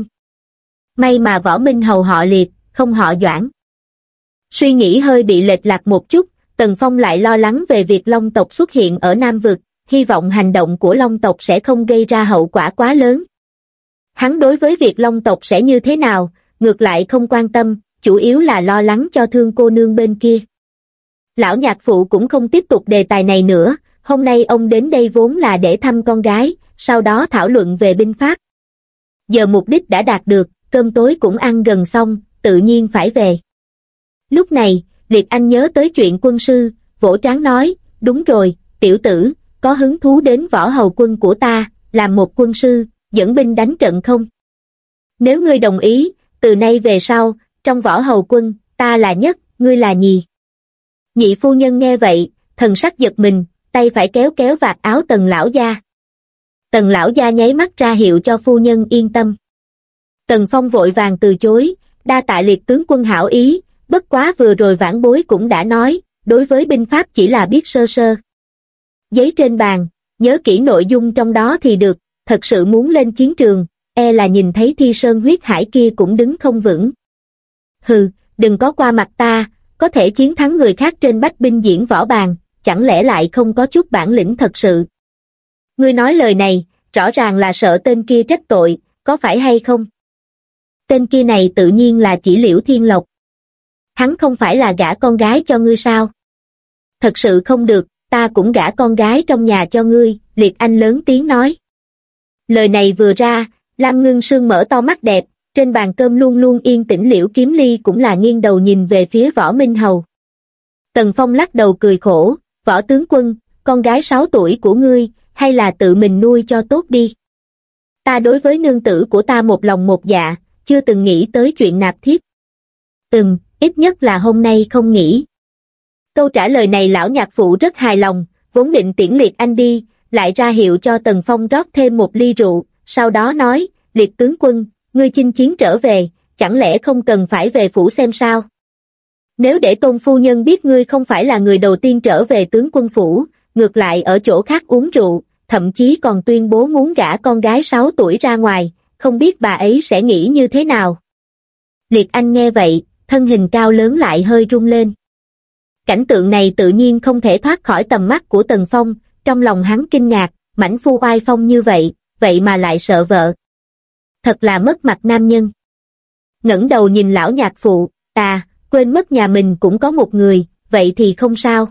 May mà Võ Minh Hầu họ Liệt, không họ Doãn. Suy nghĩ hơi bị lệch lạc một chút, Tần Phong lại lo lắng về việc Long tộc xuất hiện ở Nam Vực, hy vọng hành động của Long tộc sẽ không gây ra hậu quả quá lớn. Hắn đối với việc Long tộc sẽ như thế nào, ngược lại không quan tâm, chủ yếu là lo lắng cho Thương cô nương bên kia. Lão nhạc phụ cũng không tiếp tục đề tài này nữa, hôm nay ông đến đây vốn là để thăm con gái, sau đó thảo luận về binh pháp. Giờ mục đích đã đạt được, cơm tối cũng ăn gần xong, tự nhiên phải về. Lúc này, Liệt Anh nhớ tới chuyện quân sư, vỗ trán nói, đúng rồi, tiểu tử, có hứng thú đến võ hầu quân của ta, làm một quân sư, dẫn binh đánh trận không? Nếu ngươi đồng ý, từ nay về sau, trong võ hầu quân, ta là nhất, ngươi là nhì. Nhị phu nhân nghe vậy, thần sắc giật mình, tay phải kéo kéo vạt áo Tần lão gia. Tần lão gia nháy mắt ra hiệu cho phu nhân yên tâm. Tần Phong vội vàng từ chối, đa tạ Liệt tướng quân hảo ý, bất quá vừa rồi vãn bối cũng đã nói, đối với binh pháp chỉ là biết sơ sơ. Giấy trên bàn, nhớ kỹ nội dung trong đó thì được, thật sự muốn lên chiến trường, e là nhìn thấy Thi Sơn huyết hải kia cũng đứng không vững. Hừ, đừng có qua mặt ta, có thể chiến thắng người khác trên bách binh diễn võ bàn, chẳng lẽ lại không có chút bản lĩnh thật sự. Ngươi nói lời này, rõ ràng là sợ tên kia trách tội, có phải hay không? Tên kia này tự nhiên là chỉ Liễu Thiên Lộc. Hắn không phải là gả con gái cho ngươi sao? Thật sự không được, ta cũng gả con gái trong nhà cho ngươi, Liệt Anh lớn tiếng nói. Lời này vừa ra, Lam Ngưng Sương mở to mắt đẹp, trên bàn cơm luôn luôn yên tĩnh Liễu Kiếm Ly cũng là nghiêng đầu nhìn về phía Võ Minh Hầu. Tần Phong lắc đầu cười khổ, Võ tướng quân, con gái 6 tuổi của ngươi, hay là tự mình nuôi cho tốt đi. Ta đối với nương tử của ta một lòng một dạ, chưa từng nghĩ tới chuyện nạp thiếp. Ít nhất là hôm nay không nghĩ. Câu trả lời này lão nhạc phụ rất hài lòng, vốn định tiễn Liệt Anh đi, lại ra hiệu cho Tần Phong rót thêm một ly rượu, sau đó nói, Liệt tướng quân, ngươi chinh chiến trở về, chẳng lẽ không cần phải về phủ xem sao? Nếu để Tôn phu nhân biết ngươi không phải là người đầu tiên trở về tướng quân phủ, ngược lại ở chỗ khác uống rượu, thậm chí còn tuyên bố muốn gả con gái 6 tuổi ra ngoài, không biết bà ấy sẽ nghĩ như thế nào? Liệt Anh nghe vậy, thân hình cao lớn lại hơi rung lên. Cảnh tượng này tự nhiên không thể thoát khỏi tầm mắt của Tần Phong, trong lòng hắn kinh ngạc, mãnh phu oai phong như vậy, vậy mà lại sợ vợ. Thật là mất mặt nam nhân. Ngẩng đầu nhìn lão nhạc phụ, quên mất nhà mình cũng có một người, vậy thì không sao.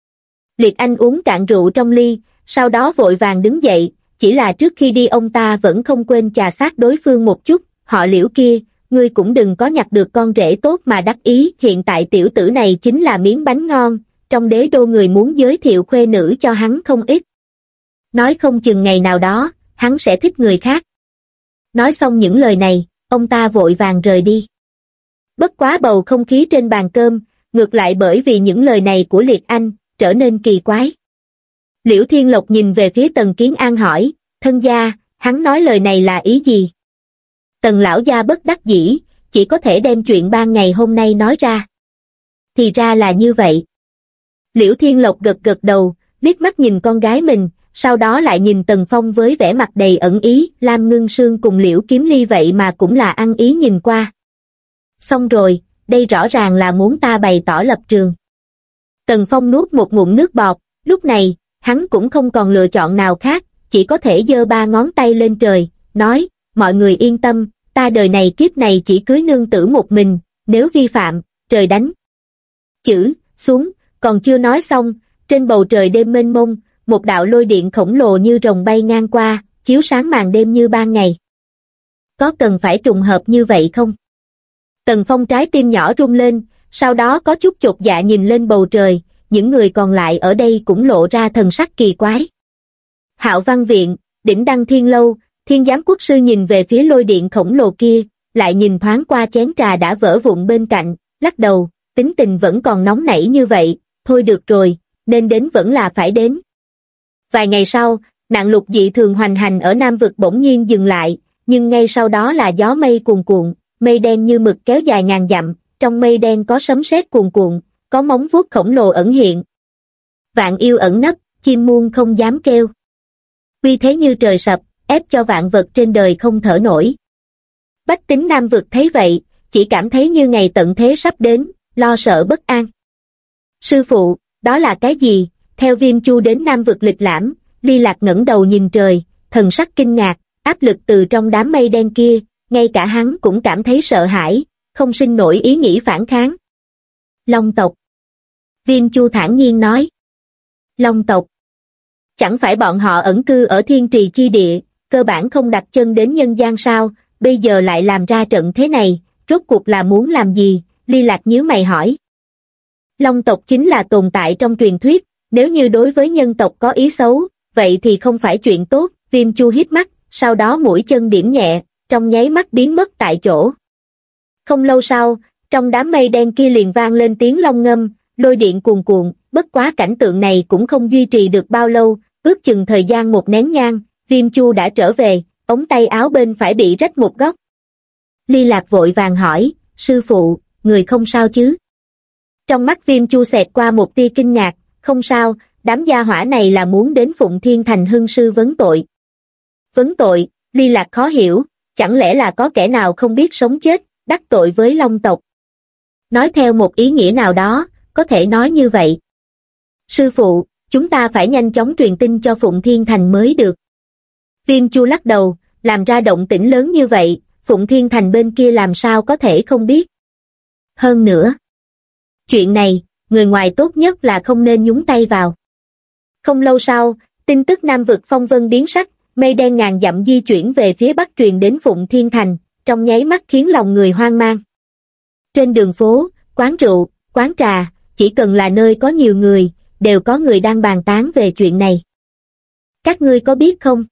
Liệt Anh uống cạn rượu trong ly, sau đó vội vàng đứng dậy, chỉ là trước khi đi ông ta vẫn không quên chà sát đối phương một chút, họ Liễu kia, ngươi cũng đừng có nhặt được con rể tốt mà đắc ý, hiện tại tiểu tử này chính là miếng bánh ngon, trong đế đô người muốn giới thiệu khuê nữ cho hắn không ít. Nói không chừng ngày nào đó, hắn sẽ thích người khác. Nói xong những lời này, ông ta vội vàng rời đi. Bất quá bầu không khí trên bàn cơm, ngược lại bởi vì những lời này của Liệt Anh, trở nên kỳ quái. Liễu Thiên Lộc nhìn về phía Tần Kiến An hỏi, thân gia, hắn nói lời này là ý gì? Tần lão gia bất đắc dĩ, chỉ có thể đem chuyện 3 ngày hôm nay nói ra. Thì ra là như vậy. Liễu Thiên Lộc gật gật đầu, liếc mắt nhìn con gái mình, sau đó lại nhìn Tần Phong với vẻ mặt đầy ẩn ý, Lam Ngưng Sương cùng Liễu Kiếm Ly vậy mà cũng là ăn ý nhìn qua. Xong rồi, đây rõ ràng là muốn ta bày tỏ lập trường. Tần Phong nuốt một ngụm nước bọt, lúc này, hắn cũng không còn lựa chọn nào khác, chỉ có thể giơ 3 ngón tay lên trời, nói, mọi người yên tâm, ta đời này kiếp này chỉ cưới nương tử một mình, nếu vi phạm, trời đánh. Chữ, xuống, còn chưa nói xong, trên bầu trời đêm mênh mông, một đạo lôi điện khổng lồ như rồng bay ngang qua, chiếu sáng màn đêm như ban ngày. Có cần phải trùng hợp như vậy không? Tần Phong trái tim nhỏ rung lên, sau đó có chút chột dạ nhìn lên bầu trời, những người còn lại ở đây cũng lộ ra thần sắc kỳ quái. Hạo Văn Viện, Đỉnh Đăng Thiên Lâu, Thiên Giám Quốc Sư nhìn về phía lôi điện khổng lồ kia, lại nhìn thoáng qua chén trà đã vỡ vụn bên cạnh, lắc đầu, tính tình vẫn còn nóng nảy như vậy, thôi được rồi, nên đến vẫn là phải đến. Vài ngày sau, nạn lụt dị thường hoành hành ở Nam Vực bỗng nhiên dừng lại, nhưng ngay sau đó là gió mây cuồn cuộn, mây đen như mực kéo dài ngàn dặm, trong mây đen có sấm sét cuồn cuộn, có móng vuốt khổng lồ ẩn hiện. Vạn yêu ẩn nấp, chim muôn không dám kêu. Uy thế như trời sập, ép cho vạn vật trên đời không thở nổi. Bách tính Nam Vực thấy vậy, chỉ cảm thấy như ngày tận thế sắp đến, lo sợ bất an. Sư phụ, đó là cái gì? Theo Viêm Chu đến Nam Vực lịch lãm, Ly Lạc ngẩng đầu nhìn trời, thần sắc kinh ngạc, áp lực từ trong đám mây đen kia, ngay cả hắn cũng cảm thấy sợ hãi, không sinh nổi ý nghĩ phản kháng. Long tộc. Viêm Chu thản nhiên nói. Long tộc. Chẳng phải bọn họ ẩn cư ở Thiên Trì chi địa, cơ bản không đặt chân đến nhân gian sao, bây giờ lại làm ra trận thế này, rốt cuộc là muốn làm gì? Ly Lạc nhíu mày hỏi. Long tộc chính là tồn tại trong truyền thuyết, nếu như đối với nhân tộc có ý xấu, vậy thì không phải chuyện tốt. Viêm Chu híp mắt, sau đó mũi chân điểm nhẹ, trong nháy mắt biến mất tại chỗ. Không lâu sau, trong đám mây đen kia liền vang lên tiếng long ngâm, lôi điện cuồn cuộn, bất quá cảnh tượng này cũng không duy trì được bao lâu, ước chừng thời gian một nén nhang, Viêm Chu đã trở về, ống tay áo bên phải bị rách một góc. Ly Lạc vội vàng hỏi, sư phụ, người không sao chứ? Trong mắt Viêm Chu xẹt qua một tia kinh ngạc, không sao, đám gia hỏa này là muốn đến Phụng Thiên Thành hưng sư vấn tội. Vấn tội? Ly Lạc khó hiểu, chẳng lẽ là có kẻ nào không biết sống chết, đắc tội với Long tộc? Nói theo một ý nghĩa nào đó, có thể nói như vậy. Sư phụ, chúng ta phải nhanh chóng truyền tin cho Phụng Thiên Thành mới được. Viêm Chu lắc đầu, làm ra động tĩnh lớn như vậy, Phụng Thiên Thành bên kia làm sao có thể không biết. Hơn nữa, chuyện này, người ngoài tốt nhất là không nên nhúng tay vào. Không lâu sau, tin tức Nam Vực phong vân biến sắc, mây đen ngàn dặm di chuyển về phía bắc truyền đến Phụng Thiên Thành, trong nháy mắt khiến lòng người hoang mang. Trên đường phố, quán rượu, quán trà, chỉ cần là nơi có nhiều người, đều có người đang bàn tán về chuyện này. Các ngươi có biết không?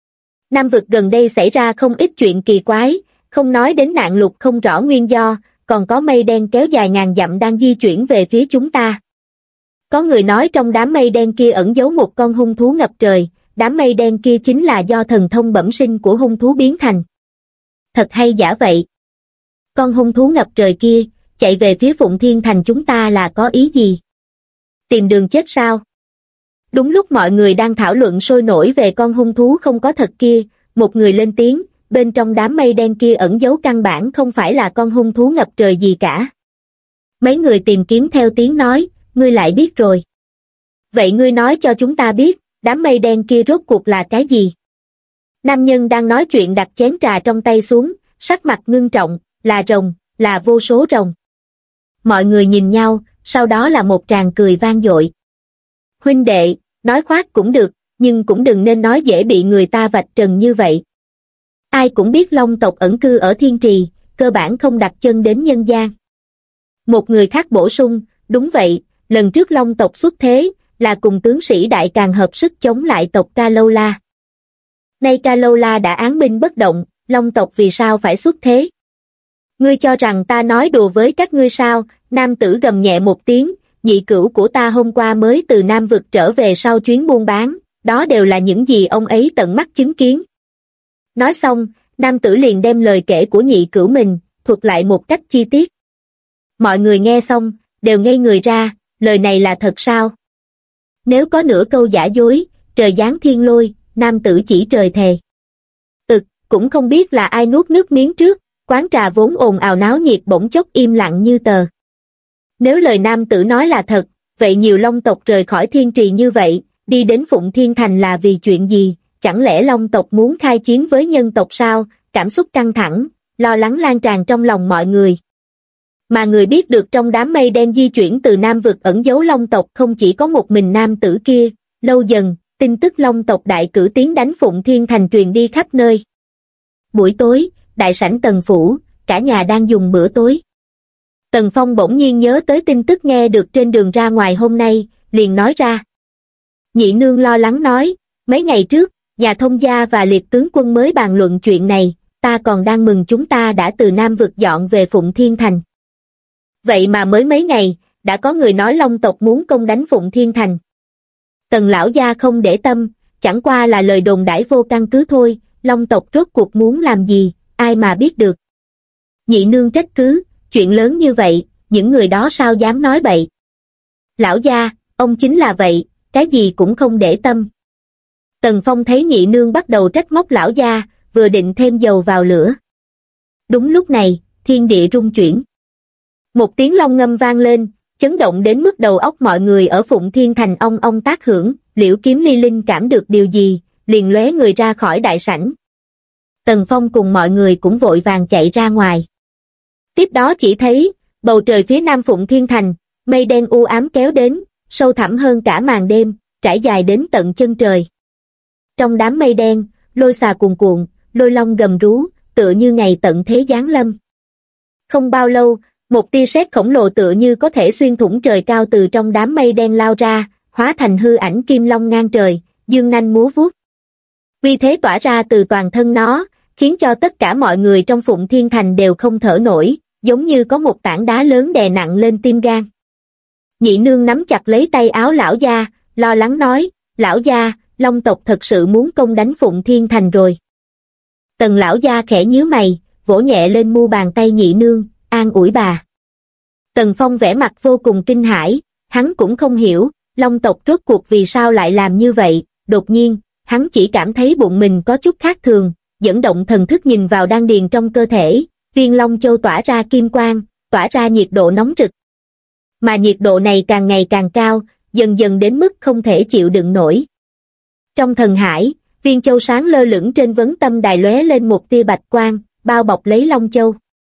Nam Vực gần đây xảy ra không ít chuyện kỳ quái, không nói đến nạn lụt không rõ nguyên do, còn có mây đen kéo dài ngàn dặm đang di chuyển về phía chúng ta. Có người nói trong đám mây đen kia ẩn giấu một con hung thú ngập trời, đám mây đen kia chính là do thần thông bẩm sinh của hung thú biến thành. Thật hay giả vậy? Con hung thú ngập trời kia, chạy về phía Phụng Thiên Thành chúng ta là có ý gì? Tìm đường chết sao? Đúng lúc mọi người đang thảo luận sôi nổi về con hung thú không có thật kia, một người lên tiếng, bên trong đám mây đen kia ẩn giấu căn bản không phải là con hung thú ngập trời gì cả. Mấy người tìm kiếm theo tiếng nói, ngươi lại biết rồi. Vậy ngươi nói cho chúng ta biết, đám mây đen kia rốt cuộc là cái gì? Nam nhân đang nói chuyện đặt chén trà trong tay xuống, sắc mặt ngưng trọng, là rồng, là vô số rồng. Mọi người nhìn nhau, sau đó là một tràng cười vang dội. Huynh đệ, nói khoác cũng được, nhưng cũng đừng nên nói dễ bị người ta vạch trần như vậy. Ai cũng biết Long tộc ẩn cư ở Thiên Trì, cơ bản không đặt chân đến nhân gian. Một người khác bổ sung, đúng vậy, lần trước Long tộc xuất thế, là cùng tướng sĩ Đại Càn hợp sức chống lại tộc Ca Lâu La. Nay Ca Lâu La đã án binh bất động, Long tộc vì sao phải xuất thế? Ngươi cho rằng ta nói đùa với các ngươi sao? Nam tử gầm nhẹ một tiếng, nhị cửu của ta hôm qua mới từ Nam Vực trở về sau chuyến buôn bán, đó đều là những gì ông ấy tận mắt chứng kiến. Nói xong, nam tử liền đem lời kể của nhị cửu mình, thuật lại một cách chi tiết. Mọi người nghe xong, đều ngây người ra, lời này là thật sao? Nếu có nửa câu giả dối, trời giáng thiên lôi, nam tử chỉ trời thề. Cũng không biết là ai nuốt nước miếng trước, quán trà vốn ồn ào náo nhiệt bỗng chốc im lặng như tờ. Nếu lời nam tử nói là thật, vậy nhiều Long tộc rời khỏi Thiên Trì như vậy, đi đến Phụng Thiên Thành là vì chuyện gì? Chẳng lẽ Long tộc muốn khai chiến với nhân tộc sao? Cảm xúc căng thẳng, lo lắng lan tràn trong lòng mọi người. Mà người biết được trong đám mây đen di chuyển từ Nam Vực ẩn giấu Long tộc không chỉ có một mình nam tử kia, lâu dần, tin tức Long tộc đại cử tiến đánh Phụng Thiên Thành truyền đi khắp nơi. Buổi tối, đại sảnh Tần phủ, cả nhà đang dùng bữa tối. Tần Phong bỗng nhiên nhớ tới tin tức nghe được trên đường ra ngoài hôm nay, liền nói ra. Nhị nương lo lắng nói, mấy ngày trước, nhà thông gia và liệt tướng quân mới bàn luận chuyện này, ta còn đang mừng chúng ta đã từ Nam vực dọn về Phụng Thiên Thành. Vậy mà mới mấy ngày, đã có người nói Long tộc muốn công đánh Phụng Thiên Thành. Tần lão gia không để tâm, chẳng qua là lời đồn đãi vô căn cứ thôi, Long tộc rốt cuộc muốn làm gì, ai mà biết được. Nhị nương trách cứ, chuyện lớn như vậy, những người đó sao dám nói bậy. Lão gia, ông chính là vậy, cái gì cũng không để tâm. Tần Phong thấy nhị nương bắt đầu trách móc lão gia, vừa định thêm dầu vào lửa. Đúng lúc này, thiên địa rung chuyển. Một tiếng long ngâm vang lên, chấn động đến mức đầu óc mọi người ở Phụng Thiên Thành ong ong tác hưởng, Liễu Kiếm Ly linh cảm được điều gì, liền lóe người ra khỏi đại sảnh. Tần Phong cùng mọi người cũng vội vàng chạy ra ngoài. Tiếp đó chỉ thấy, bầu trời phía nam Phụng Thiên Thành, mây đen u ám kéo đến, sâu thẳm hơn cả màn đêm, trải dài đến tận chân trời. Trong đám mây đen, lôi xà cuồn cuộn, lôi long gầm rú, tựa như ngày tận thế giáng lâm. Không bao lâu, một tia sét khổng lồ tựa như có thể xuyên thủng trời cao từ trong đám mây đen lao ra, hóa thành hư ảnh kim long ngang trời, dương nanh múa vuốt. Uy thế tỏa ra từ toàn thân nó, khiến cho tất cả mọi người trong Phụng Thiên Thành đều không thở nổi, giống như có một tảng đá lớn đè nặng lên tim gan. Nhị nương nắm chặt lấy tay áo lão gia, lo lắng nói, lão gia, Long tộc thật sự muốn công đánh Phụng Thiên Thành rồi. Tần lão gia khẽ nhíu mày, vỗ nhẹ lên mu bàn tay nhị nương, an ủi bà. Tần Phong vẻ mặt vô cùng kinh hãi, hắn cũng không hiểu, Long tộc rốt cuộc vì sao lại làm như vậy, đột nhiên, hắn chỉ cảm thấy bụng mình có chút khác thường, dẫn động thần thức nhìn vào đan điền trong cơ thể, viên Long Châu tỏa ra kim quang, tỏa ra nhiệt độ nóng rực. Mà nhiệt độ này càng ngày càng cao, dần dần đến mức không thể chịu đựng nổi. Trong thần hải, viên châu sáng lơ lửng trên vấn tâm đài lóe lên một tia bạch quang, bao bọc lấy Long Châu.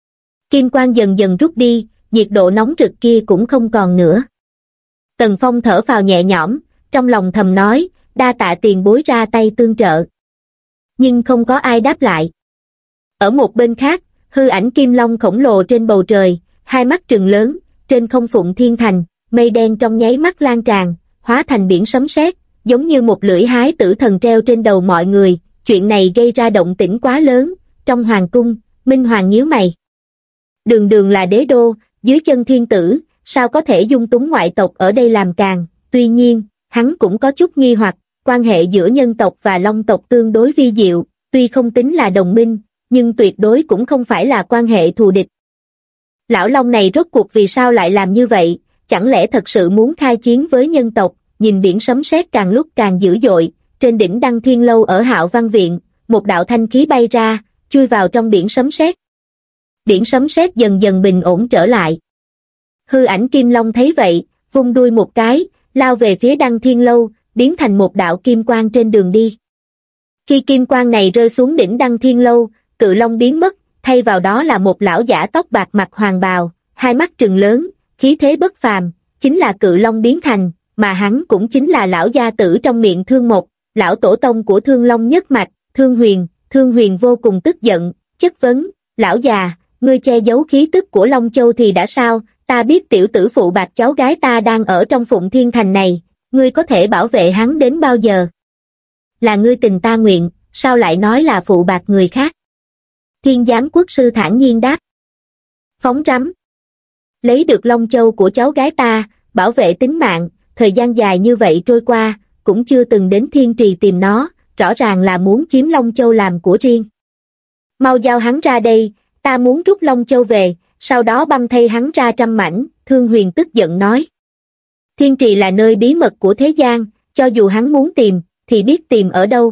Kim quang dần dần rút đi, nhiệt độ nóng rực kia cũng không còn nữa. Tần Phong thở phào nhẹ nhõm, trong lòng thầm nói, đa tạ tiền bối ra tay tương trợ. Nhưng không có ai đáp lại. Ở một bên khác, hư ảnh kim long khổng lồ trên bầu trời, hai mắt trừng lớn, trên không Phụng Thiên Thành, mây đen trong nháy mắt lan tràn, hóa thành biển sấm sét, giống như một lưỡi hái tử thần treo trên đầu mọi người. Chuyện này gây ra động tĩnh quá lớn. Trong hoàng cung, Minh Hoàng nhíu mày. Đường đường là đế đô, dưới chân thiên tử, sao có thể dung túng ngoại tộc ở đây làm càn. Tuy nhiên, hắn cũng có chút nghi hoặc, quan hệ giữa nhân tộc và Long tộc tương đối vi diệu, tuy không tính là đồng minh, nhưng tuyệt đối cũng không phải là quan hệ thù địch. Lão Long này rốt cuộc vì sao lại làm như vậy, chẳng lẽ thật sự muốn khai chiến với nhân tộc? Nhìn biển sấm sét càng lúc càng dữ dội, trên đỉnh Đăng Thiên Lâu ở Hạo Văn Viện, một đạo thanh khí bay ra, chui vào trong biển sấm sét. Biển sấm sét dần dần bình ổn trở lại. Hư ảnh Kim Long thấy vậy, vung đuôi một cái, lao về phía Đăng Thiên Lâu, biến thành một đạo kim quang trên đường đi. Khi kim quang này rơi xuống đỉnh Đăng Thiên Lâu, Cự Long biến mất, thay vào đó là một lão giả tóc bạc mặc hoàng bào, hai mắt trừng lớn, khí thế bất phàm, chính là Cự Long biến thành, mà hắn cũng chính là lão gia tử trong miệng Thương Mộc, lão tổ tông của Thương Long nhất mạch, Thương Huyền. Thương Huyền vô cùng tức giận, chất vấn, lão già, ngươi che giấu khí tức của Long Châu thì đã sao, ta biết tiểu tử phụ bạc cháu gái ta đang ở trong Phụng Thiên Thành này, ngươi có thể bảo vệ hắn đến bao giờ? Là ngươi tình ta nguyện, sao lại nói là phụ bạc người khác? Thiên Giám Quốc sư thản nhiên đáp. Phóng rắm. Lấy được Long Châu của cháu gái ta, bảo vệ tính mạng, thời gian dài như vậy trôi qua, cũng chưa từng đến Thiên Trì tìm nó, rõ ràng là muốn chiếm Long Châu làm của riêng. Mau giao hắn ra đây, ta muốn rút Long Châu về, sau đó băm thây hắn ra trăm mảnh, Thương Huyền tức giận nói. Thiên Trì là nơi bí mật của thế gian, cho dù hắn muốn tìm, thì biết tìm ở đâu.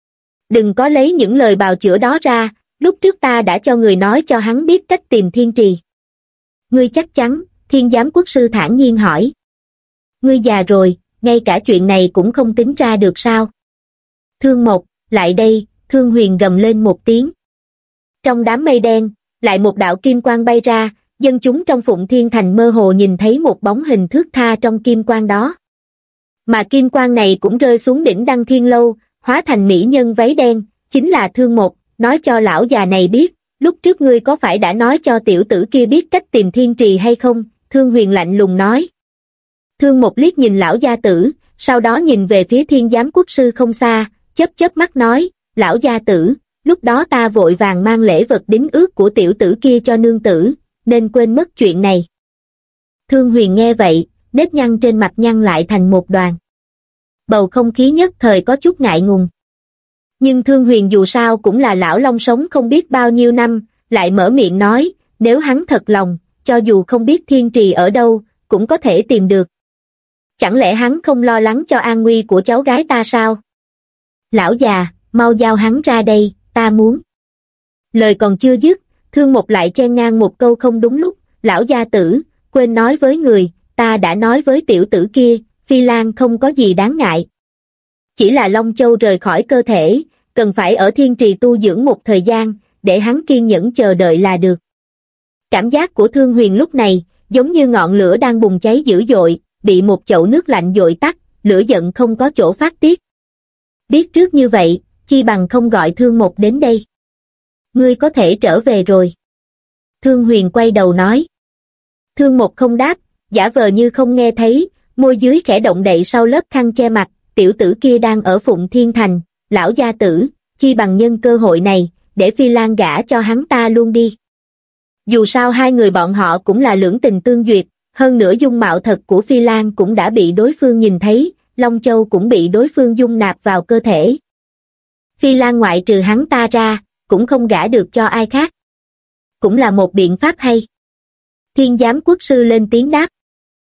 Đừng có lấy những lời bào chữa đó ra, lúc trước ta đã cho người nói cho hắn biết cách tìm Thiên Trì. Ngươi chắc chắn? Thiên Giám Quốc sư thản nhiên hỏi. Ngươi già rồi, ngay cả chuyện này cũng không tính ra được sao? Thương Mộc, lại đây, Thương Huyền gầm lên một tiếng. Trong đám mây đen, lại một đạo kim quang bay ra, dân chúng trong Phụng Thiên Thành mơ hồ nhìn thấy một bóng hình thướt tha trong kim quang đó. Mà kim quang này cũng rơi xuống đỉnh Đăng Thiên Lâu, hóa thành mỹ nhân váy đen, chính là Thương Mộc, nói cho lão già này biết, lúc trước ngươi có phải đã nói cho tiểu tử kia biết cách tìm thiên trì hay không? Thương Huyền lạnh lùng nói. Thương Mục liếc nhìn lão gia tử, sau đó nhìn về phía Thiên Giám Quốc sư không xa, chớp chớp mắt nói, lão gia tử, lúc đó ta vội vàng mang lễ vật đính ước của tiểu tử kia cho nương tử, nên quên mất chuyện này. Thương Huyền nghe vậy, nếp nhăn trên mặt nhăn lại thành một đoàn. Bầu không khí nhất thời có chút ngại ngùng. Nhưng Thương Huyền dù sao cũng là lão long sống không biết bao nhiêu năm, lại mở miệng nói, nếu hắn thật lòng, cho dù không biết thiên trì ở đâu, cũng có thể tìm được. Chẳng lẽ hắn không lo lắng cho an nguy của cháu gái ta sao? Lão già, mau giao hắn ra đây, ta muốn. Lời còn chưa dứt, Thương Mục lại chen ngang một câu không đúng lúc, lão gia tử, quên nói với người, ta đã nói với tiểu tử kia, Phi Lan không có gì đáng ngại. Chỉ là Long Châu rời khỏi cơ thể, cần phải ở thiên trì tu dưỡng một thời gian, để hắn kiên nhẫn chờ đợi là được. Cảm giác của Thương Huyền lúc này, giống như ngọn lửa đang bùng cháy dữ dội, bị một chậu nước lạnh dội tắt, lửa giận không có chỗ phát tiết. Biết trước như vậy, chi bằng không gọi Thương Mục đến đây. Ngươi có thể trở về rồi. Thương Huyền quay đầu nói. Thương Mục không đáp, giả vờ như không nghe thấy, môi dưới khẽ động đậy sau lớp khăn che mặt, tiểu tử kia đang ở Phụng Thiên Thành, lão gia tử, chi bằng nhân cơ hội này, để Phi Lan gả cho hắn ta luôn đi. Dù sao hai người bọn họ cũng là lưỡng tình tương duyệt, hơn nữa dung mạo thật của Phi Lan cũng đã bị đối phương nhìn thấy, Long Châu cũng bị đối phương dung nạp vào cơ thể. Phi Lan ngoại trừ hắn ta ra, cũng không gả được cho ai khác. Cũng là một biện pháp hay. Thiên Giám Quốc sư lên tiếng đáp.